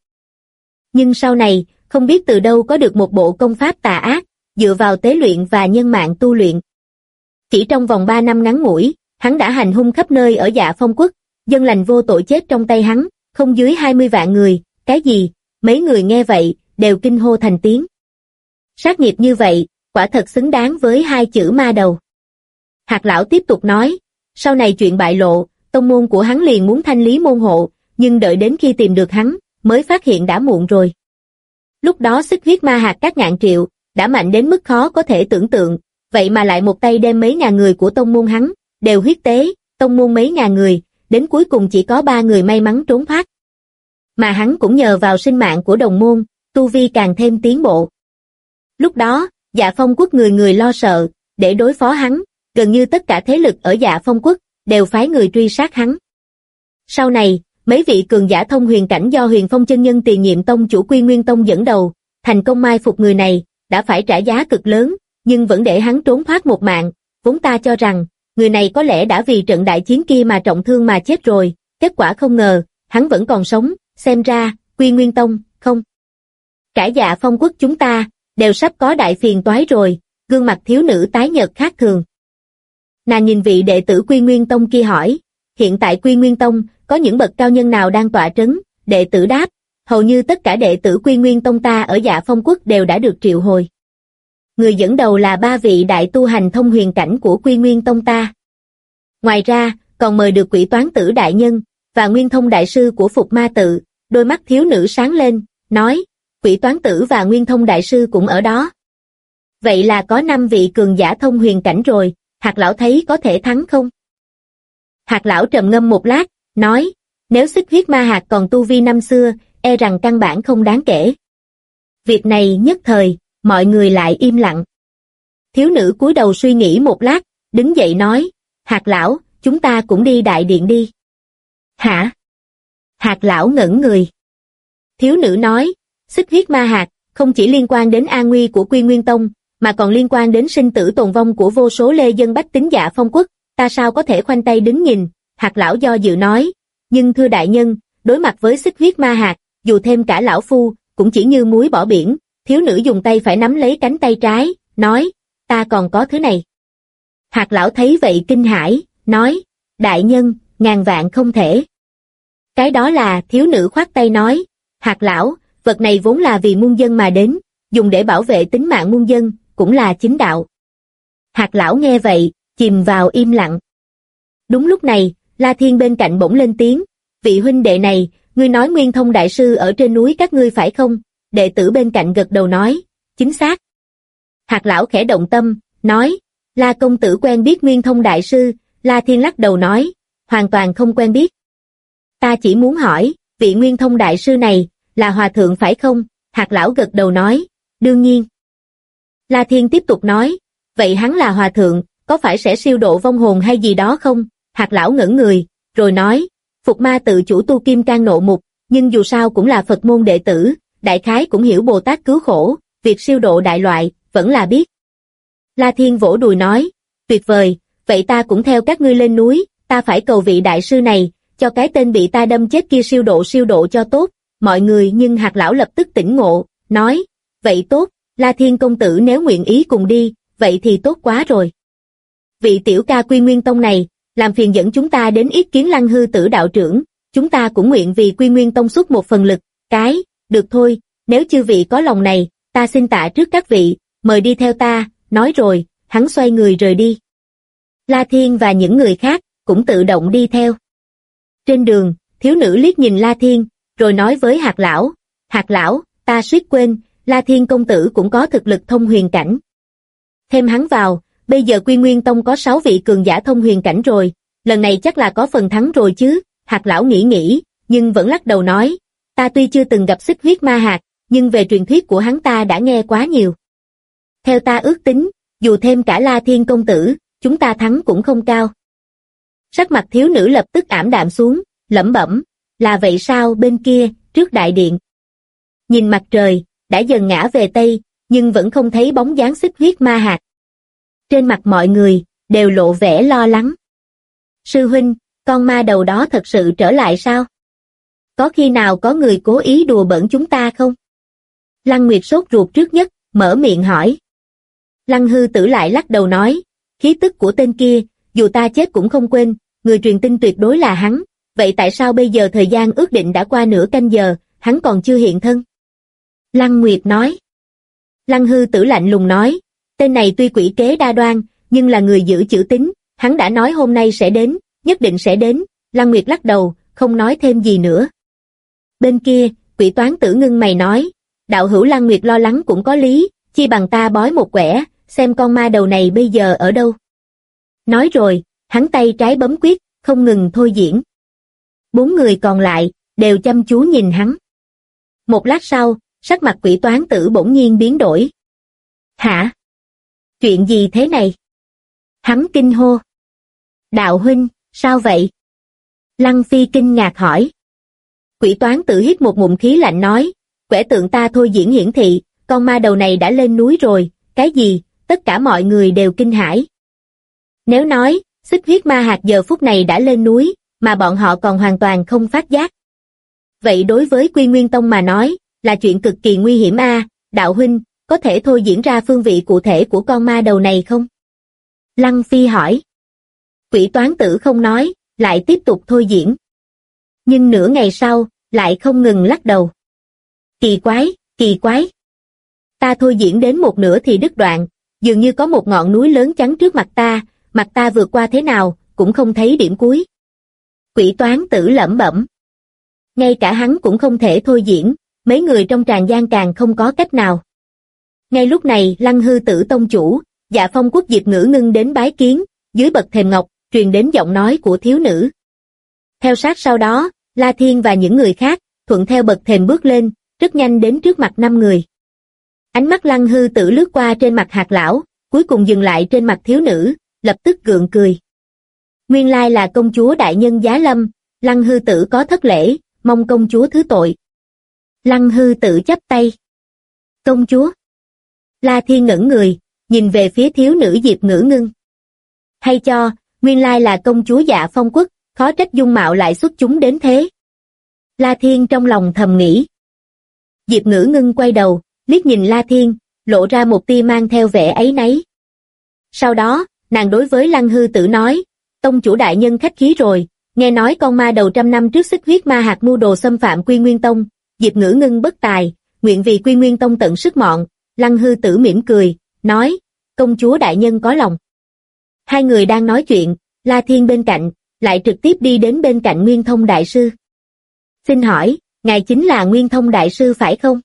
Nhưng sau này, không biết từ đâu có được một bộ công pháp tà ác, dựa vào tế luyện và nhân mạng tu luyện. Chỉ trong vòng 3 năm ngắn ngủi, hắn đã hành hung khắp nơi ở Dạ Phong quốc, dân lành vô tội chết trong tay hắn, không dưới 20 vạn người, cái gì? Mấy người nghe vậy, đều kinh hô thành tiếng. Sát nghiệp như vậy, quả thật xứng đáng với 2 chữ ma đầu. Hạt lão tiếp tục nói, sau này chuyện bại lộ, tông môn của hắn liền muốn thanh lý môn hộ, nhưng đợi đến khi tìm được hắn, mới phát hiện đã muộn rồi. Lúc đó xích huyết ma hạt Cát Ngạn Triệu, đã mạnh đến mức khó có thể tưởng tượng, vậy mà lại một tay đem mấy ngàn người của tông môn hắn, đều huyết tế, tông môn mấy ngàn người, đến cuối cùng chỉ có 3 người may mắn trốn thoát. Mà hắn cũng nhờ vào sinh mạng của đồng môn, tu vi càng thêm tiến bộ. Lúc đó, Dạ Phong quốc người người lo sợ, để đối phó hắn, gần như tất cả thế lực ở Dạ Phong quốc, đều phái người truy sát hắn. Sau này, mấy vị cường giả thông huyền cảnh do Huyền Phong chân nhân tiền nhiệm tông chủ Quy Nguyên Tông dẫn đầu, thành công mai phục người này, đã phải trả giá cực lớn, nhưng vẫn để hắn trốn thoát một mạng, vốn ta cho rằng, người này có lẽ đã vì trận đại chiến kia mà trọng thương mà chết rồi, kết quả không ngờ, hắn vẫn còn sống, xem ra, Quy Nguyên Tông, không. Cả Dạ Phong quốc chúng ta, đều sắp có đại phiền toái rồi, gương mặt thiếu nữ tái nhợt khác thường. Nàng nhìn vị đệ tử Quy Nguyên Tông kia hỏi, hiện tại Quy Nguyên Tông, có những bậc cao nhân nào đang tọa trấn? Đệ tử đáp, hầu như tất cả đệ tử Quy Nguyên Tông ta ở Dạ Phong quốc đều đã được triệu hồi. Người dẫn đầu là 3 vị đại tu hành thông huyền cảnh của Quy Nguyên Tông ta. Ngoài ra, còn mời được Quỷ Toán Tử đại nhân và Nguyên Thông đại sư của Phục Ma tự. Đôi mắt thiếu nữ sáng lên, nói, Quỷ Toán Tử và Nguyên Thông đại sư cũng ở đó. Vậy là có 5 vị cường giả thông huyền cảnh rồi, Hạt lão thấy có thể thắng không? Hạt lão trầm ngâm một lát, nói, nếu xích huyết ma hạt còn tu vi năm xưa, e rằng căn bản không đáng kể. Việc này nhất thời, mọi người lại im lặng. Thiếu nữ cúi đầu suy nghĩ một lát, đứng dậy nói, Hạt lão, chúng ta cũng đi đại điện đi. Hả? Hạt lão ngẩn người. Thiếu nữ nói, xích huyết ma hạt, không chỉ liên quan đến an nguy của Quy Nguyên Tông, mà còn liên quan đến sinh tử tồn vong của vô số lê dân bách tính Dạ Phong quốc, ta sao có thể khoanh tay đứng nhìn? Hạt lão do dự nói, nhưng thưa đại nhân, đối mặt với xích huyết ma hạt, dù thêm cả lão phu, cũng chỉ như muối bỏ biển. Thiếu nữ dùng tay phải nắm lấy cánh tay trái, nói, ta còn có thứ này. Hạt lão thấy vậy kinh hãi, nói, đại nhân, ngàn vạn không thể. Cái đó là, thiếu nữ khoát tay nói, Hạt lão, vật này vốn là vì muôn dân mà đến, dùng để bảo vệ tính mạng muôn dân, cũng là chính đạo. Hạt lão nghe vậy, chìm vào im lặng. Đúng lúc này, La Thiên bên cạnh bỗng lên tiếng, vị huynh đệ này, ngươi nói Nguyên Thông đại sư ở trên núi các ngươi phải không? Đệ tử bên cạnh gật đầu nói, chính xác. Hạt lão khẽ động tâm, nói, La công tử quen biết Nguyên Thông đại sư? La Thiên lắc đầu nói, hoàn toàn không quen biết. Ta chỉ muốn hỏi, vị Nguyên Thông đại sư này, là hòa thượng phải không? Hạt lão gật đầu nói, đương nhiên. La Thiên tiếp tục nói, vậy hắn là hòa thượng, có phải sẽ siêu độ vong hồn hay gì đó không? Hạt lão ngẩn người, rồi nói, Phục Ma tự chủ tu kim cang nộ mục, nhưng dù sao cũng là Phật môn đệ tử, đại khái cũng hiểu Bồ Tát cứu khổ, việc siêu độ đại loại, vẫn là biết. La Thiên vỗ đùi nói, tuyệt vời, vậy ta cũng theo các ngươi lên núi, ta phải cầu vị đại sư này, cho cái tên bị ta đâm chết kia siêu độ cho tốt, mọi người. Nhưng Hạt lão lập tức tỉnh ngộ, nói, vậy tốt, La Thiên công tử nếu nguyện ý cùng đi, vậy thì tốt quá rồi. vị tiểu ca Quy Nguyên Tông này, làm phiền dẫn chúng ta đến yết kiến Lăng Hư Tử đạo trưởng, chúng ta cũng nguyện vì Quy Nguyên Tông xuất một phần lực, được thôi, nếu chư vị có lòng này, ta xin tạ trước các vị, mời đi theo ta, nói rồi, hắn xoay người rời đi. La Thiên và những người khác cũng tự động đi theo. Trên đường, thiếu nữ liếc nhìn La Thiên, rồi nói với Hạt Lão, ta suýt quên, La Thiên công tử cũng có thực lực thông huyền cảnh. Thêm hắn vào, bây giờ Quy Nguyên Tông có 6 vị cường giả thông huyền cảnh rồi, lần này chắc là có phần thắng rồi chứ. Hạt Lão nghĩ, nhưng vẫn lắc đầu nói, ta tuy chưa từng gặp xích huyết ma hạt, nhưng về truyền thuyết của hắn ta đã nghe quá nhiều. Theo ta ước tính, dù thêm cả La Thiên công tử, chúng ta thắng cũng không cao. Sắc mặt thiếu nữ lập tức ảm đạm xuống, lẩm bẩm, là vậy sao? Bên kia, trước đại điện. Nhìn mặt trời, đã dần ngã về Tây, nhưng vẫn không thấy bóng dáng xích huyết ma hạt. Trên mặt mọi người, đều lộ vẻ lo lắng. Sư huynh, con ma đầu đó thật sự trở lại sao? Có khi nào có người cố ý đùa bỡn chúng ta không? Lăng Nguyệt sốt ruột trước nhất, mở miệng hỏi. Lăng Hư Tử lại lắc đầu nói, khí tức của tên kia, dù ta chết cũng không quên, người truyền tin tuyệt đối là hắn, vậy tại sao bây giờ thời gian ước định đã qua nửa canh giờ, hắn còn chưa hiện thân? Lăng Nguyệt nói. Lăng Hư Tử lạnh lùng nói, tên này tuy quỷ kế đa đoan, nhưng là người giữ chữ tín, hắn đã nói hôm nay sẽ đến, nhất định sẽ đến. Lăng Nguyệt lắc đầu, không nói thêm gì nữa. Bên kia, Quỷ Toán Tử ngưng mày nói, đạo hữu Lăng Nguyệt lo lắng cũng có lý, chi bằng ta bói một quẻ, xem con ma đầu này bây giờ ở đâu. Nói rồi, hắn tay trái bấm quyết, không ngừng thôi diễn. 4 người còn lại, đều chăm chú nhìn hắn. Một lát sau, sắc mặt Quỷ Toán Tử bỗng nhiên biến đổi. Hả? Chuyện gì thế này? Hắn kinh hô. Đạo huynh, sao vậy? Lăng Phi kinh ngạc hỏi. Quỷ Toán Tử hít một ngụm khí lạnh nói, quẻ tượng ta thôi diễn hiển thị, con ma đầu này đã lên núi rồi. Cái gì? Tất cả mọi người đều kinh hãi. Nếu nói, xích huyết ma hạt giờ phút này đã lên núi, mà bọn họ còn hoàn toàn không phát giác. Vậy đối với Quy Nguyên Tông mà nói, là chuyện cực kỳ nguy hiểm a. Đạo huynh, có thể thôi diễn ra phương vị cụ thể của con ma đầu này không? Lăng Phi hỏi. Quỷ Toán Tử không nói, lại tiếp tục thôi diễn. Nhưng nửa ngày sau, lại không ngừng lắc đầu. Kỳ quái. Ta thôi diễn đến một nửa thì đứt đoạn, dường như có một ngọn núi lớn chắn trước mặt ta vượt qua thế nào, cũng không thấy điểm cuối. Quỷ Toán Tử lẩm bẩm. Ngay cả hắn cũng không thể thôi diễn, mấy người trong tràng gian càng không có cách nào. Ngay lúc này Lăng Hư Tử tông chủ, Dạ Phong Quốc Diệp Ngữ Ngưng đến bái kiến, dưới bậc thềm ngọc, truyền đến giọng nói của thiếu nữ. Theo sát sau đó, La Thiên và những người khác, thuận theo bậc thềm bước lên, rất nhanh đến trước mặt 5 người. Ánh mắt Lăng Hư Tử lướt qua trên mặt Hạt Lão, cuối cùng dừng lại trên mặt thiếu nữ, lập tức gượng cười. Nguyên lai là công chúa đại nhân giá lâm, Lăng Hư Tử có thất lễ, mong công chúa thứ tội. Lăng Hư Tử chắp tay. Công chúa. La Thiên ngẩn người, nhìn về phía thiếu nữ Diệp Ngữ Ngưng. Hay cho, nguyên lai là công chúa Dạ Phong Quốc, khó trách dung mạo lại xuất chúng đến thế. La Thiên trong lòng thầm nghĩ. Diệp Ngữ Ngưng quay đầu, liếc nhìn La Thiên, lộ ra một tia mang theo vẻ áy náy. Sau đó, nàng đối với Lăng Hư Tử nói, tông chủ đại nhân khách khí rồi, nghe nói con ma đầu 100 năm trước xích huyết ma hạt mưu đồ xâm phạm Quy Nguyên Tông, Diệp Ngữ Ngưng bất tài, nguyện vì Quy Nguyên Tông tận sức mọn. Lăng Hư Tử mỉm cười, nói, công chúa đại nhân có lòng. Hai người đang nói chuyện, La Thiên bên cạnh, lại trực tiếp đi đến bên cạnh Nguyên Thông Đại Sư. Xin hỏi, ngài chính là Nguyên Thông Đại Sư phải không?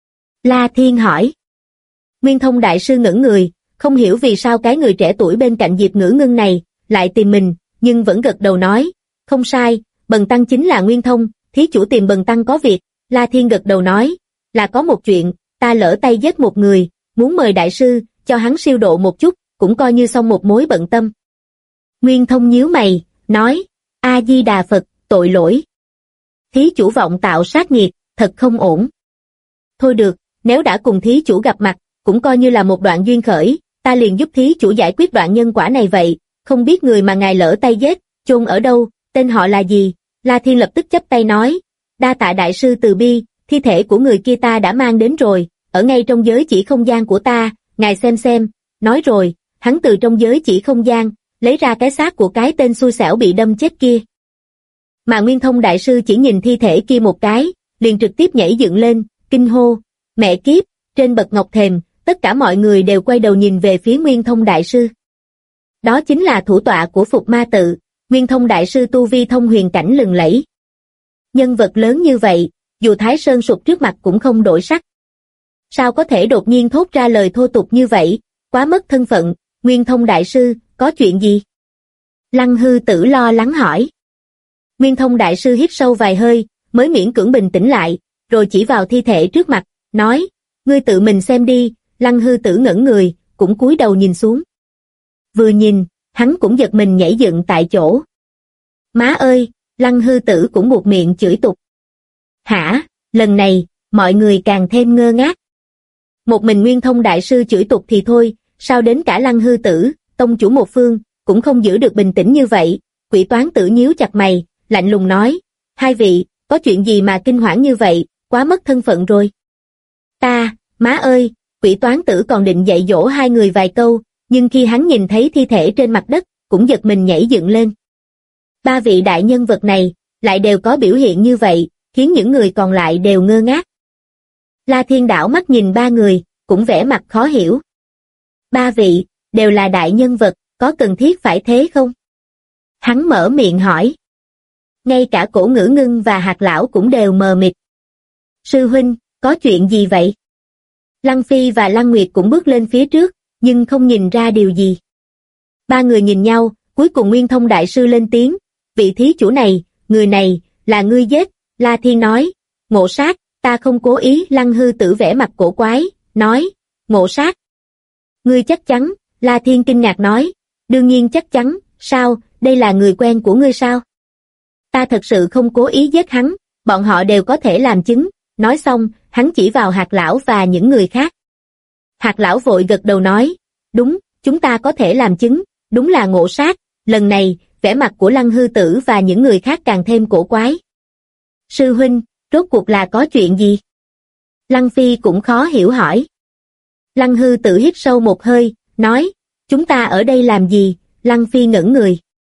La Thiên hỏi. Nguyên Thông Đại Sư ngẩn người, không hiểu vì sao cái người trẻ tuổi bên cạnh Diệp Ngữ Ngưng này, lại tìm mình, nhưng vẫn gật đầu nói, không sai, bần tăng chính là Nguyên Thông, thí chủ tìm bần tăng có việc. La Thiên gật đầu nói, là có một chuyện, ta lỡ tay giết một người, muốn mời đại sư, cho hắn siêu độ một chút, cũng coi như xong một mối bận tâm. Nguyên Thông nhíu mày, nói, A-di-đà Phật, tội lỗi. Thí chủ vọng tạo sát nghiệt, thật không ổn. Thôi được, nếu đã cùng thí chủ gặp mặt, cũng coi như là một đoạn duyên khởi, ta liền giúp thí chủ giải quyết đoạn nhân quả này vậy, không biết người mà ngài lỡ tay giết, chôn ở đâu, tên họ là gì? La Thiên lập tức chắp tay nói, đa tạ đại sư từ bi, thi thể của người kia ta đã mang đến rồi, ở ngay trong giới chỉ không gian của ta, ngài xem. Nói rồi, hắn từ trong giới chỉ không gian, lấy ra cái xác của cái tên xui xẻo bị đâm chết kia. Mà Nguyên Thông đại sư chỉ nhìn thi thể kia một cái, liền trực tiếp nhảy dựng lên, kinh hô, mẹ kiếp, trên bậc ngọc thềm, tất cả mọi người đều quay đầu nhìn về phía Nguyên Thông đại sư. Đó chính là thủ tọa của Phục Ma tự, Nguyên Thông đại sư tu vi thông huyền cảnh lừng lẫy. Nhân vật lớn như vậy, dù Thái Sơn sụp trước mặt cũng không đổi sắc. Sao có thể đột nhiên thốt ra lời thô tục như vậy, quá mất thân phận, Nguyên Thông đại sư, có chuyện gì? Lăng Hư Tử lo lắng hỏi. Nguyên Thông đại sư hít sâu vài hơi, mới miễn cưỡng bình tĩnh lại, rồi chỉ vào thi thể trước mặt, nói, ngươi tự mình xem đi. Lăng Hư Tử ngẩn người, cũng cúi đầu nhìn xuống. Vừa nhìn, hắn cũng giật mình nhảy dựng tại chỗ. Má ơi, Lăng Hư Tử cũng buột miệng chửi tục. Hả, lần này, mọi người càng thêm ngơ ngác. Một mình Nguyên Thông đại sư chửi tục thì thôi, sao đến cả Lăng Hư Tử, tông chủ một phương, cũng không giữ được bình tĩnh như vậy. Quỷ Toán Tử nhíu chặt mày, lạnh lùng nói, hai vị, có chuyện gì mà kinh hoảng như vậy, quá mất thân phận rồi. Má ơi, Quỷ Toán Tử còn định dạy dỗ hai người vài câu, nhưng khi hắn nhìn thấy thi thể trên mặt đất, cũng giật mình nhảy dựng lên. Ba vị đại nhân vật này, lại đều có biểu hiện như vậy, khiến những người còn lại đều ngơ ngác. La Thiên đảo mắt nhìn ba người, cũng vẻ mặt khó hiểu. Ba vị, đều là đại nhân vật, có cần thiết phải thế không? Hắn mở miệng hỏi. Ngay cả Cổ Ngữ Ngưng và Hạt Lão cũng đều mờ mịt. Sư huynh, có chuyện gì vậy? Lăng Phi và Lăng Nguyệt cũng bước lên phía trước, nhưng không nhìn ra điều gì. Ba người nhìn nhau, cuối cùng Nguyên Thông đại sư lên tiếng, vị thí chủ này, người này, là ngươi giết. La Thiên nói, ngộ sát, ta không cố ý. Lăng Hư Tử vẻ mặt cổ quái, nói, ngộ sát. Ngươi chắc chắn? La Thiên kinh ngạc nói, đương nhiên chắc chắn, sao, đây là người quen của ngươi sao? Ta thật sự không cố ý giết hắn, bọn họ đều có thể làm chứng. Nói xong, hắn chỉ vào Hạt Lão và những người khác. Hạt Lão vội gật đầu nói, đúng, chúng ta có thể làm chứng, đúng là ngộ sát. Lần này, vẻ mặt của Lăng Hư Tử và những người khác càng thêm cổ quái. Sư huynh, rốt cuộc là có chuyện gì? Lăng Phi cũng khó hiểu hỏi. Lăng Hư Tử hít sâu một hơi, nói, chúng ta ở đây làm gì? Lăng Phi ngẩn người.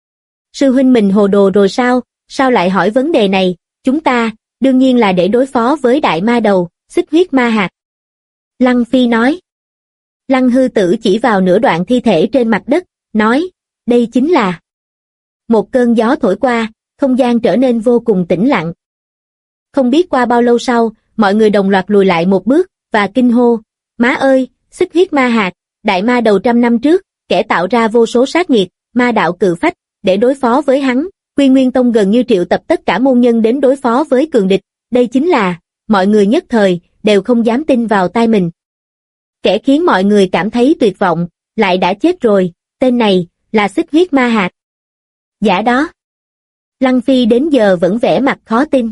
Sư huynh mình hồ đồ rồi sao? Sao lại hỏi vấn đề này? Chúng ta, đương nhiên là để đối phó với đại ma đầu, Xích Huyết Ma Hạt. Lăng Phi nói. Lăng Hư Tử chỉ vào nửa đoạn thi thể trên mặt đất, nói, đây chính là. Một cơn gió thổi qua, không gian trở nên vô cùng tĩnh lặng. Không biết qua bao lâu sau, mọi người đồng loạt lùi lại một bước, và kinh hô, má ơi, Xích Huyết Ma Hạt, đại ma đầu trăm năm trước, kẻ tạo ra vô số sát nghiệt, ma đạo cự phách, để đối phó với hắn. Quy Nguyên Tông gần như triệu tập tất cả môn nhân đến đối phó với cường địch, đây chính là, mọi người nhất thời, đều không dám tin vào tai mình. Kẻ khiến mọi người cảm thấy tuyệt vọng, lại đã chết rồi, tên này, là Xích Huyết Ma Hạt. Giả đó. Lăng Phi đến giờ vẫn vẻ mặt khó tin.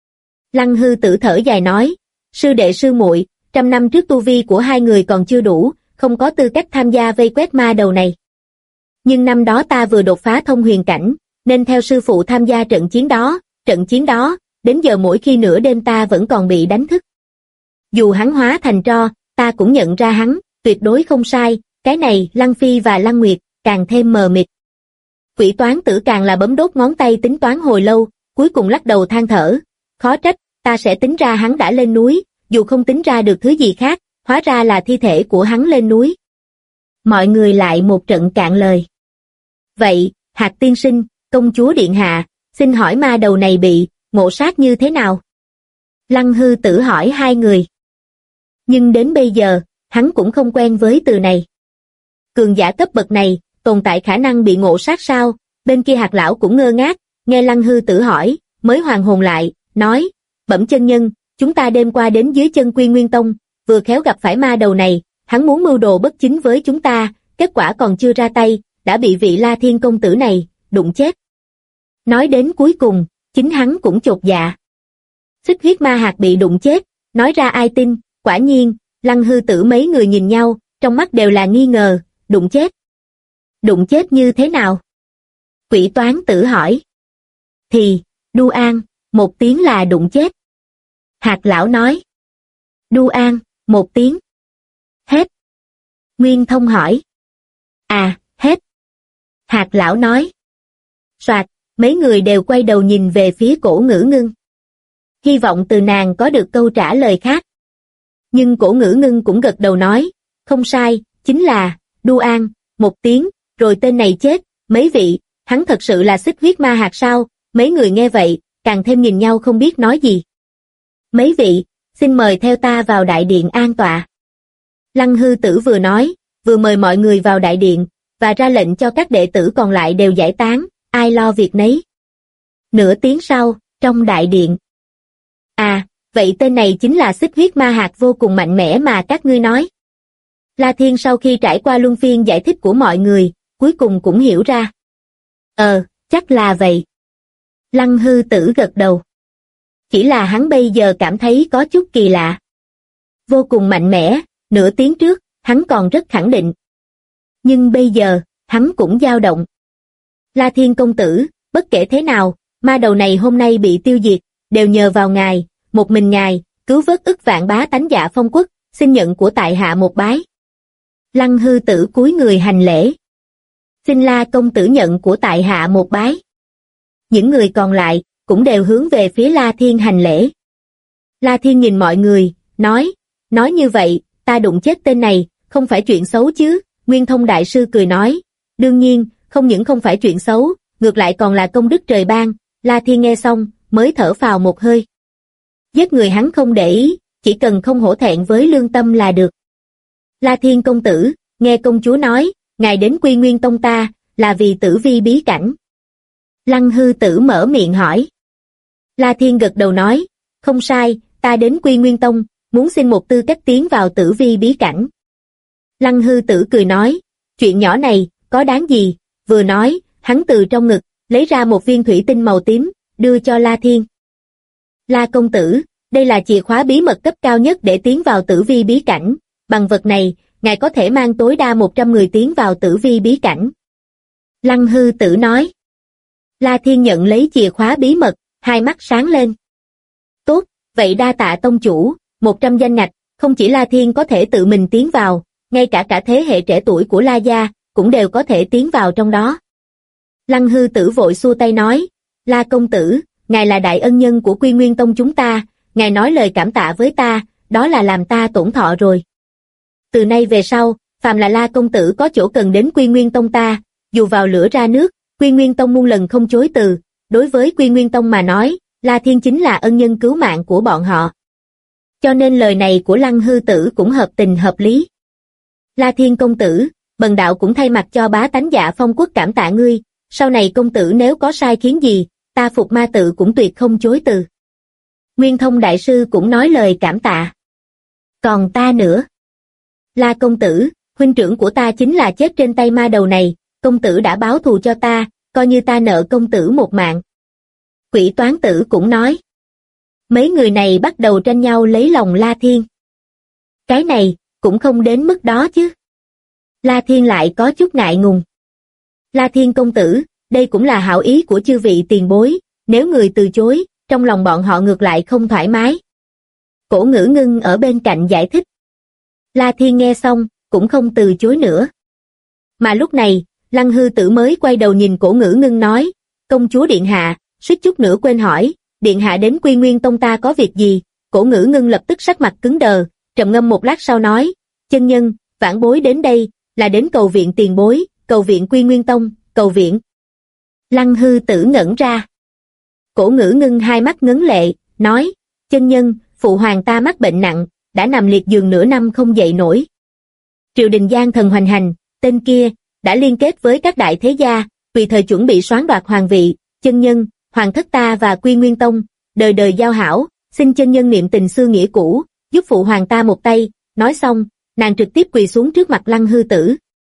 Lăng Hư Tử thở dài nói, sư đệ sư muội, trăm năm trước tu vi của hai người còn chưa đủ, không có tư cách tham gia vây quét ma đầu này. Nhưng năm đó ta vừa đột phá thông huyền cảnh, nên theo sư phụ tham gia trận chiến đó, đến giờ mỗi khi nửa đêm ta vẫn còn bị đánh thức. Dù hắn hóa thành tro, ta cũng nhận ra hắn, tuyệt đối không sai, cái này Lăng Phi và Lăng Nguyệt, càng thêm mờ mịt. Quỷ Toán Tử càng là bấm đốt ngón tay tính toán hồi lâu, cuối cùng lắc đầu than thở, khó trách, ta sẽ tính ra hắn đã lên núi, dù không tính ra được thứ gì khác, hóa ra là thi thể của hắn lên núi. Mọi người lại một trận cạn lời. Vậy, Hạt tiên sinh, công chúa điện hạ, xin hỏi ma đầu này bị ngộ sát như thế nào? Lăng Hư Tử hỏi hai người. Nhưng đến bây giờ, hắn cũng không quen với từ này. Cường giả cấp bậc này, tồn tại khả năng bị ngộ sát sao? Bên kia Hạt Lão cũng ngơ ngác, nghe Lăng Hư Tử hỏi, mới hoàn hồn lại, nói, bẩm chân nhân, chúng ta đêm qua đến dưới chân Quy Nguyên Tông, vừa khéo gặp phải ma đầu này, hắn muốn mưu đồ bất chính với chúng ta, kết quả còn chưa ra tay, đã bị vị La Thiên công tử này đụng chết. Nói đến cuối cùng, chính hắn cũng chột dạ. Xích Huyết Ma Hạt bị đụng chết, nói ra ai tin, quả nhiên, Lăng Hư Tử mấy người nhìn nhau, trong mắt đều là nghi ngờ, đụng chết. Đụng chết như thế nào? Quỷ Toán Tử hỏi. Thì, đu an, một tiếng là đụng chết. Hạt Lão nói. Đu an, một tiếng. Hết. Nguyên Thông hỏi. À, hết. Hạt lão nói. Soạt, mấy người đều quay đầu nhìn về phía Cổ Ngữ Ngưng. Hy vọng từ nàng có được câu trả lời khác. Nhưng Cổ Ngữ Ngưng cũng gật đầu nói, không sai, chính là, Du An, một tiếng, rồi tên này chết, mấy vị, hắn thật sự là xích huyết ma hạt sao? Mấy người nghe vậy, càng thêm nhìn nhau không biết nói gì. Mấy vị, xin mời theo ta vào đại điện an tọa. Lăng Hư Tử vừa nói, vừa mời mọi người vào đại điện, và ra lệnh cho các đệ tử còn lại đều giải tán, ai lo việc nấy. Nửa tiếng sau, trong đại điện. À, vậy tên này chính là xích huyết ma hạt vô cùng mạnh mẽ mà các ngươi nói. La Thiên sau khi trải qua luân phiên giải thích của mọi người, cuối cùng cũng hiểu ra. Chắc là vậy. Lăng Hư Tử gật đầu. Chỉ là hắn bây giờ cảm thấy có chút kỳ lạ. Vô cùng mạnh mẽ, nửa tiếng trước, hắn còn rất khẳng định. Nhưng bây giờ, hắn cũng dao động. La Thiên công tử, bất kể thế nào, ma đầu này hôm nay bị tiêu diệt, đều nhờ vào ngài, một mình ngài, cứu vớt ức vạn bá tánh Dạ Phong quốc, xin nhận của tại hạ một bái. Lăng Hư Tử cúi người hành lễ. Xin La công tử nhận của tại hạ một bái. Những người còn lại, cũng đều hướng về phía La Thiên hành lễ. La Thiên nhìn mọi người, nói như vậy, ta đụng chết tên này, không phải chuyện xấu chứ? Nguyên Thông đại sư cười nói, đương nhiên, không những không phải chuyện xấu, ngược lại còn là công đức trời ban. La Thiên nghe xong, mới thở phào một hơi. Giết người hắn không để ý, chỉ cần không hổ thẹn với lương tâm là được. La Thiên công tử, nghe công chúa nói, ngài đến Quy Nguyên Tông ta, là vì Tử Vi bí cảnh. Lăng Hư Tử mở miệng hỏi. La Thiên gật đầu nói, không sai, ta đến Quy Nguyên Tông, muốn xin một tư cách tiến vào Tử Vi bí cảnh. Lăng Hư Tử cười nói, chuyện nhỏ này, có đáng gì? Vừa nói, hắn từ trong ngực, lấy ra một viên thủy tinh màu tím, đưa cho La Thiên. La công tử, đây là chìa khóa bí mật cấp cao nhất để tiến vào Tử Vi bí cảnh, bằng vật này, ngài có thể mang tối đa 100 người tiến vào Tử Vi bí cảnh. Lăng Hư Tử nói. La Thiên nhận lấy chìa khóa bí mật, hai mắt sáng lên. Tốt, vậy đa tạ tông chủ, 100 danh ngạch, không chỉ La Thiên có thể tự mình tiến vào, ngay cả thế hệ trẻ tuổi của La gia, cũng đều có thể tiến vào trong đó. Lăng Hư Tử vội xua tay nói, La công tử, ngài là đại ân nhân của Quy Nguyên Tông chúng ta, ngài nói lời cảm tạ với ta, đó là làm ta tổn thọ rồi. Từ nay về sau, phàm là La công tử có chỗ cần đến Quy Nguyên Tông ta, dù vào lửa ra nước, Quy Nguyên Tông muôn lần không chối từ. Đối với Quy Nguyên Tông mà nói, La Thiên chính là ân nhân cứu mạng của bọn họ. Cho nên lời này của Lăng Hư Tử cũng hợp tình hợp lý. La Thiên công tử, bần đạo cũng thay mặt cho bá tánh Dạ Phong quốc cảm tạ ngươi, sau này công tử nếu có sai khiến gì, ta Phục Ma tự cũng tuyệt không chối từ. Nguyên Thông đại sư cũng nói lời cảm tạ. Còn ta nữa. La công tử, huynh trưởng của ta chính là chết trên tay ma đầu này, công tử đã báo thù cho ta, coi như ta nợ công tử một mạng. Quỷ Toán Tử cũng nói. Mấy người này bắt đầu tranh nhau lấy lòng La Thiên. Cái này, cũng không đến mức đó chứ. La Thiên lại có chút ngại ngùng. La Thiên công tử, đây cũng là hảo ý của chư vị tiền bối, nếu người từ chối, trong lòng bọn họ ngược lại không thoải mái. Cổ Ngữ Ngưng ở bên cạnh giải thích. La Thiên nghe xong, cũng không từ chối nữa. Mà lúc này, Lăng Hư Tử mới quay đầu nhìn Cổ Ngữ Ngưng nói, công chúa điện hạ, suýt chút nữa quên hỏi, điện hạ đến Quy Nguyên Tông ta có việc gì? Cổ Ngữ Ngưng lập tức sắc mặt cứng đờ, trầm ngâm một lát sau nói, chân nhân, vãn bối đến đây, là đến cầu viện tiền bối, cầu viện Quy Nguyên Tông, cầu viện. Lăng Hư Tử ngẩn ra. Cổ Ngữ Ngưng hai mắt ngấn lệ, nói, chân nhân, phụ hoàng ta mắc bệnh nặng, đã nằm liệt giường nửa năm không dậy nổi. Triều đình Giang Thần hoành hành, tên kia, đã liên kết với các đại thế gia, tùy thời chuẩn bị soán đoạt hoàng vị, chân nhân, hoàng thất ta và Quy Nguyên Tông, đời đời giao hảo, xin chân nhân niệm tình xưa nghĩa cũ, giúp phụ hoàng ta một tay. Nói xong, nàng trực tiếp quỳ xuống trước mặt Lăng Hư Tử.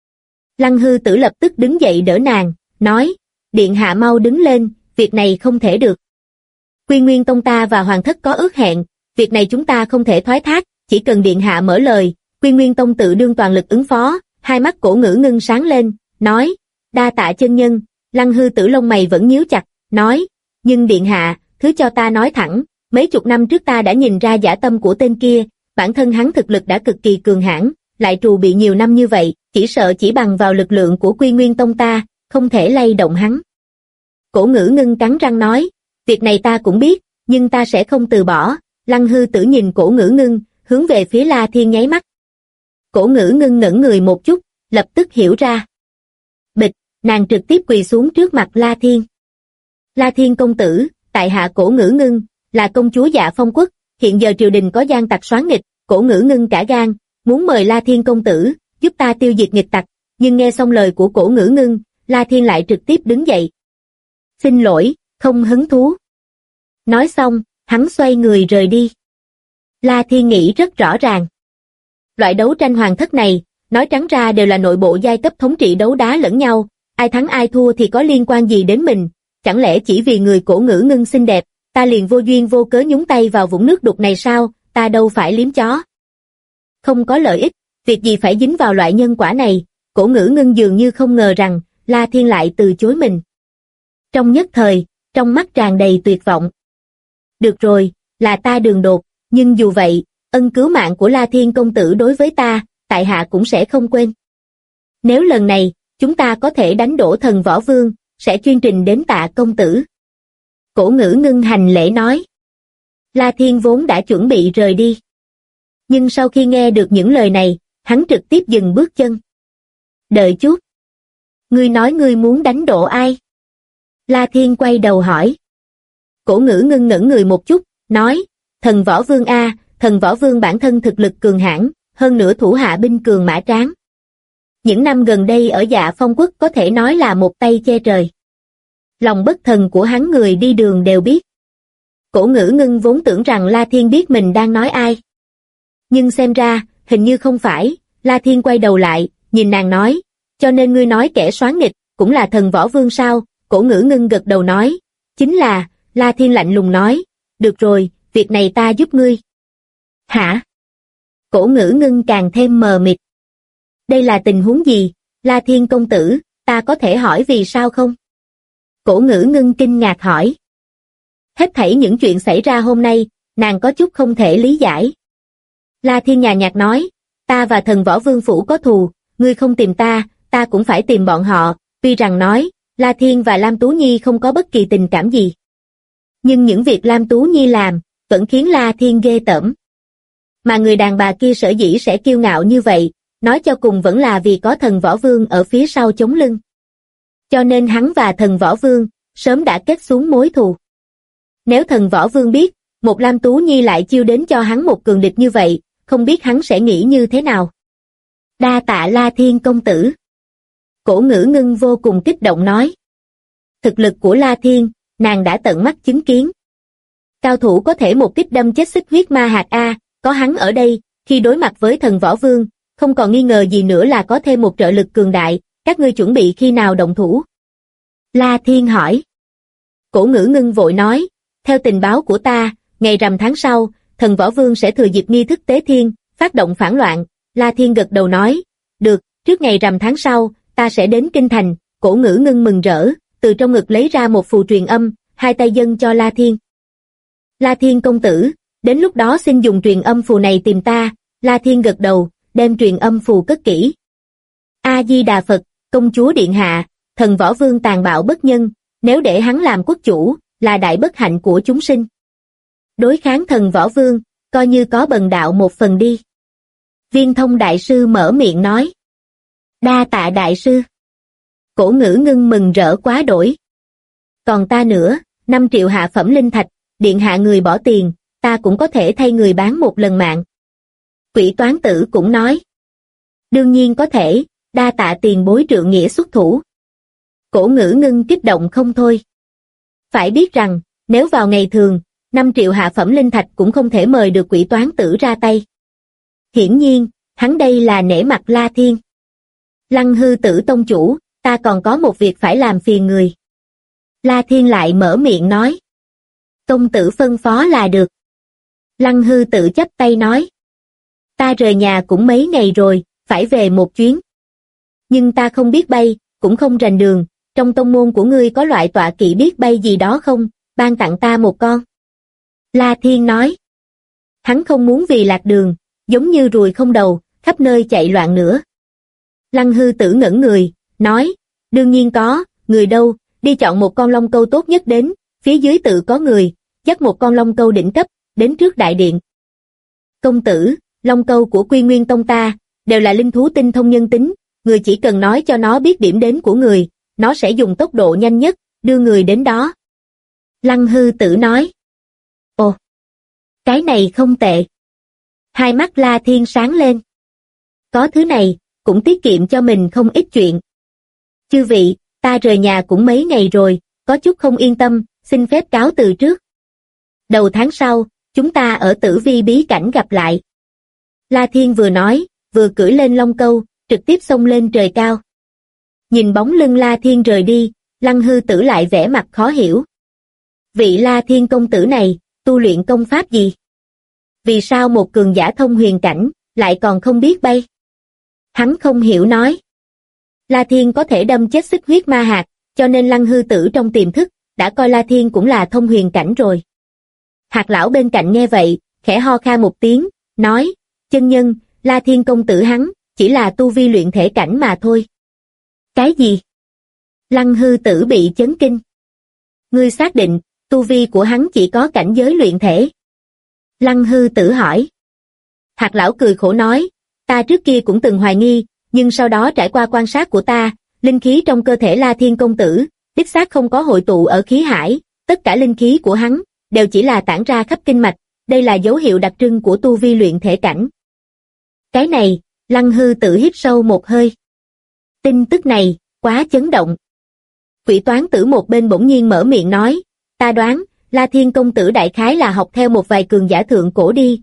Lăng Hư Tử lập tức đứng dậy đỡ nàng, nói, điện hạ mau đứng lên, việc này không thể được. Quy Nguyên Tông ta và hoàng thất có ước hẹn, việc này chúng ta không thể thoái thác, chỉ cần điện hạ mở lời, Quy Nguyên Tông tự đương toàn lực ứng phó. Hai mắt Cổ Ngữ Ngưng sáng lên, nói, đa tạ chân nhân. Lăng Hư Tử lông mày vẫn nhíu chặt, nói, nhưng điện hạ, thứ cho ta nói thẳng, mấy chục năm trước ta đã nhìn ra dã tâm của tên kia, bản thân hắn thực lực đã cực kỳ cường hãn, lại trù bị nhiều năm như vậy, chỉ sợ chỉ bằng vào lực lượng của Quy Nguyên Tông ta, không thể lay động hắn. Cổ Ngữ Ngưng cắn răng nói, việc này ta cũng biết, nhưng ta sẽ không từ bỏ. Lăng Hư Tử nhìn Cổ Ngữ Ngưng, hướng về phía La Thiên nháy mắt. Cổ Ngữ Ngưng ngẩn người một chút, lập tức hiểu ra. Bịch, nàng trực tiếp quỳ xuống trước mặt La Thiên. La Thiên công tử, tại hạ Cổ Ngữ Ngưng, là công chúa Dạ Phong quốc, hiện giờ triều đình có gian tặc soán nghịch. Cổ Ngữ Ngưng cả gan, muốn mời La Thiên công tử, giúp ta tiêu diệt nghịch tặc, nhưng nghe xong lời của Cổ Ngữ Ngưng, La Thiên lại trực tiếp đứng dậy. Xin lỗi, không hứng thú. Nói xong, hắn xoay người rời đi. La Thiên nghĩ rất rõ ràng. Loại đấu tranh hoàng thất này, nói trắng ra đều là nội bộ giai cấp thống trị đấu đá lẫn nhau, ai thắng ai thua thì có liên quan gì đến mình, chẳng lẽ chỉ vì người Cổ Ngữ Ngưng xinh đẹp, ta liền vô duyên vô cớ nhúng tay vào vũng nước đục này sao, ta đâu phải liếm chó. Không có lợi ích, việc gì phải dính vào loại nhân quả này, Cổ Ngữ Ngưng dường như không ngờ rằng, La Thiên lại từ chối mình. Trong nhất thời, trong mắt tràn đầy tuyệt vọng. Được rồi, là ta đường đột, nhưng dù vậy, ân cứu mạng của La Thiên công tử đối với ta, tại hạ cũng sẽ không quên. Nếu lần này, chúng ta có thể đánh đổ Thần Võ Vương, sẽ chuyên trình đến tạ công tử. Cổ Ngữ Ngưng hành lễ nói. La Thiên vốn đã chuẩn bị rời đi. Nhưng sau khi nghe được những lời này, hắn trực tiếp dừng bước chân. Đợi chút. Ngươi nói ngươi muốn đánh đổ ai? La Thiên quay đầu hỏi. Cổ Ngữ Ngưng ngẩn người một chút, nói, Thần Võ Vương a, Thần Võ Vương bản thân thực lực cường hãn, hơn nữa thủ hạ binh cường mã tráng. Những năm gần đây ở Dạ Phong quốc có thể nói là một tay che trời. Lòng bất thần của hắn người đi đường đều biết. Cổ Ngữ Ngưng vốn tưởng rằng La Thiên biết mình đang nói ai. Nhưng xem ra, hình như không phải, La Thiên quay đầu lại, nhìn nàng nói, cho nên ngươi nói kẻ soán nghịch, cũng là Thần Võ Vương sao? Cổ Ngữ Ngưng gật đầu nói, chính là. La Thiên lạnh lùng nói, được rồi, việc này ta giúp ngươi. Hả? Cổ Ngữ Ngưng càng thêm mờ mịt. Đây là tình huống gì, La Thiên công tử, ta có thể hỏi vì sao không? Cổ Ngữ Ngưng kinh ngạc hỏi. Hết thảy những chuyện xảy ra hôm nay, nàng có chút không thể lý giải. La Thiên nhàn nhạt nói, ta và Thần Võ Vương phủ có thù, ngươi không tìm ta, ta cũng phải tìm bọn họ, tuy rằng nói, La Thiên và Lam Tú Nhi không có bất kỳ tình cảm gì. Nhưng những việc Lam Tú Nhi làm, vẫn khiến La Thiên ghê tởm. Mà người đàn bà kia sở dĩ sẽ kiêu ngạo như vậy, nói cho cùng vẫn là vì có Thần Võ Vương ở phía sau chống lưng. Cho nên hắn và Thần Võ Vương, sớm đã kết xuống mối thù. Nếu Thần Võ Vương biết, một Lam Tú Nhi lại chiêu đến cho hắn một cường địch như vậy, không biết hắn sẽ nghĩ như thế nào. Đa tạ La Thiên công tử. Cổ Ngữ Ngưng vô cùng kích động nói. Thực lực của La Thiên, nàng đã tận mắt chứng kiến. Cao thủ có thể một kích đâm chết xích huyết ma hạt A, có hắn ở đây, khi đối mặt với Thần Võ Vương, không còn nghi ngờ gì nữa là có thêm một trợ lực cường đại, các ngươi chuẩn bị khi nào động thủ? La Thiên hỏi. Cổ Ngữ Ngưng vội nói, theo tình báo của ta, ngày rằm tháng sau, Thần Võ Vương sẽ thừa dịp nghi thức tế thiên, phát động phản loạn. La Thiên gật đầu nói, được, trước ngày rằm tháng sau, ta sẽ đến Kinh Thành. Cổ Ngữ Ngưng mừng rỡ, từ trong ngực lấy ra một phù truyền âm, hai tay dâng cho La Thiên. La Thiên công tử, đến lúc đó xin dùng truyền âm phù này tìm ta. La Thiên gật đầu, đem truyền âm phù cất kỹ. A Di Đà Phật, công chúa điện hạ, Thần Võ Vương tàn bạo bất nhân, nếu để hắn làm quốc chủ, là đại bất hạnh của chúng sinh. Đối kháng Thần Võ Vương, coi như có bần đạo một phần đi. Viên Thông đại sư mở miệng nói. Đa tạ đại sư. Cổ Ngữ Ngưng mừng rỡ quá đổi. Còn ta nữa, 5 triệu hạ phẩm linh thạch, điện hạ người bỏ tiền, ta cũng có thể thay người bán một lần mạng. Quỷ toán tử cũng nói. Đương nhiên có thể, đa tạ tiền bối trượng nghĩa xuất thủ. Cổ Ngữ Ngưng kích động không thôi. Phải biết rằng, nếu vào ngày thường, 5 triệu hạ phẩm linh thạch cũng không thể mời được quỷ toán tử ra tay. Hiển nhiên, hắn đây là nể mặt La Thiên. Lăng Hư Tử tông chủ, ta còn có một việc phải làm phiền người. La Thiên lại mở miệng nói. Công tử phân phó là được. Lăng Hư Tử chắp tay nói. Ta rời nhà cũng mấy ngày rồi, phải về một chuyến. Nhưng ta không biết bay, cũng không rành đường, trong tông môn của ngươi có loại tọa kỵ biết bay gì đó không, ban tặng ta một con. La Thiên nói. Hắn không muốn vì lạc đường, giống như ruồi không đầu, khắp nơi chạy loạn nữa. Lăng Hư Tử ngẩn người, nói, Đương nhiên có, người đâu, đi chọn một con long câu tốt nhất đến, phía dưới tự có người, dắt một con long câu đỉnh cấp, đến trước đại điện. Công tử, long câu của Quy Nguyên Tông ta, đều là linh thú tinh thông nhân tính, người chỉ cần nói cho nó biết điểm đến của người, nó sẽ dùng tốc độ nhanh nhất, đưa người đến đó. Lăng Hư Tử nói. Ồ, cái này không tệ. Hai mắt La Thiên sáng lên. Có thứ này, cũng tiết kiệm cho mình không ít chuyện. Chư vị, ta rời nhà cũng mấy ngày rồi, có chút không yên tâm, xin phép cáo từ trước. Đầu tháng sau, chúng ta ở Tử Vi bí cảnh gặp lại. La Thiên vừa nói, vừa cưỡi lên long câu, trực tiếp xông lên trời cao. Nhìn bóng lưng La Thiên rời đi, Lăng Hư Tử lại vẻ mặt khó hiểu. Vị La Thiên công tử này, tu luyện công pháp gì? Vì sao một cường giả thông huyền cảnh, lại còn không biết bay? Hắn không hiểu nói. La Thiên có thể đâm chết xích huyết ma hạt, cho nên Lăng Hư Tử trong tiềm thức, đã coi La Thiên cũng là thông huyền cảnh rồi. Hạt lão bên cạnh nghe vậy, khẽ ho khan một tiếng, nói, chân nhân, La Thiên công tử hắn, chỉ là tu vi luyện thể cảnh mà thôi. Cái gì? Lăng Hư Tử bị chấn kinh. Ngươi xác định, tu vi của hắn chỉ có cảnh giới luyện thể. Lăng Hư Tử hỏi. Hạt lão cười khổ nói, ta trước kia cũng từng hoài nghi, nhưng sau đó trải qua quan sát của ta, linh khí trong cơ thể La Thiên công tử, đích xác không có hội tụ ở khí hải, tất cả linh khí của hắn, đều chỉ là tản ra khắp kinh mạch, đây là dấu hiệu đặc trưng của tu vi luyện thể cảnh. Cái này, Lăng Hư Tử hít sâu một hơi. Tin tức này, quá chấn động. Quỷ toán tử một bên bỗng nhiên mở miệng nói, ta đoán, La Thiên công tử đại khái là học theo một vài cường giả thượng cổ đi,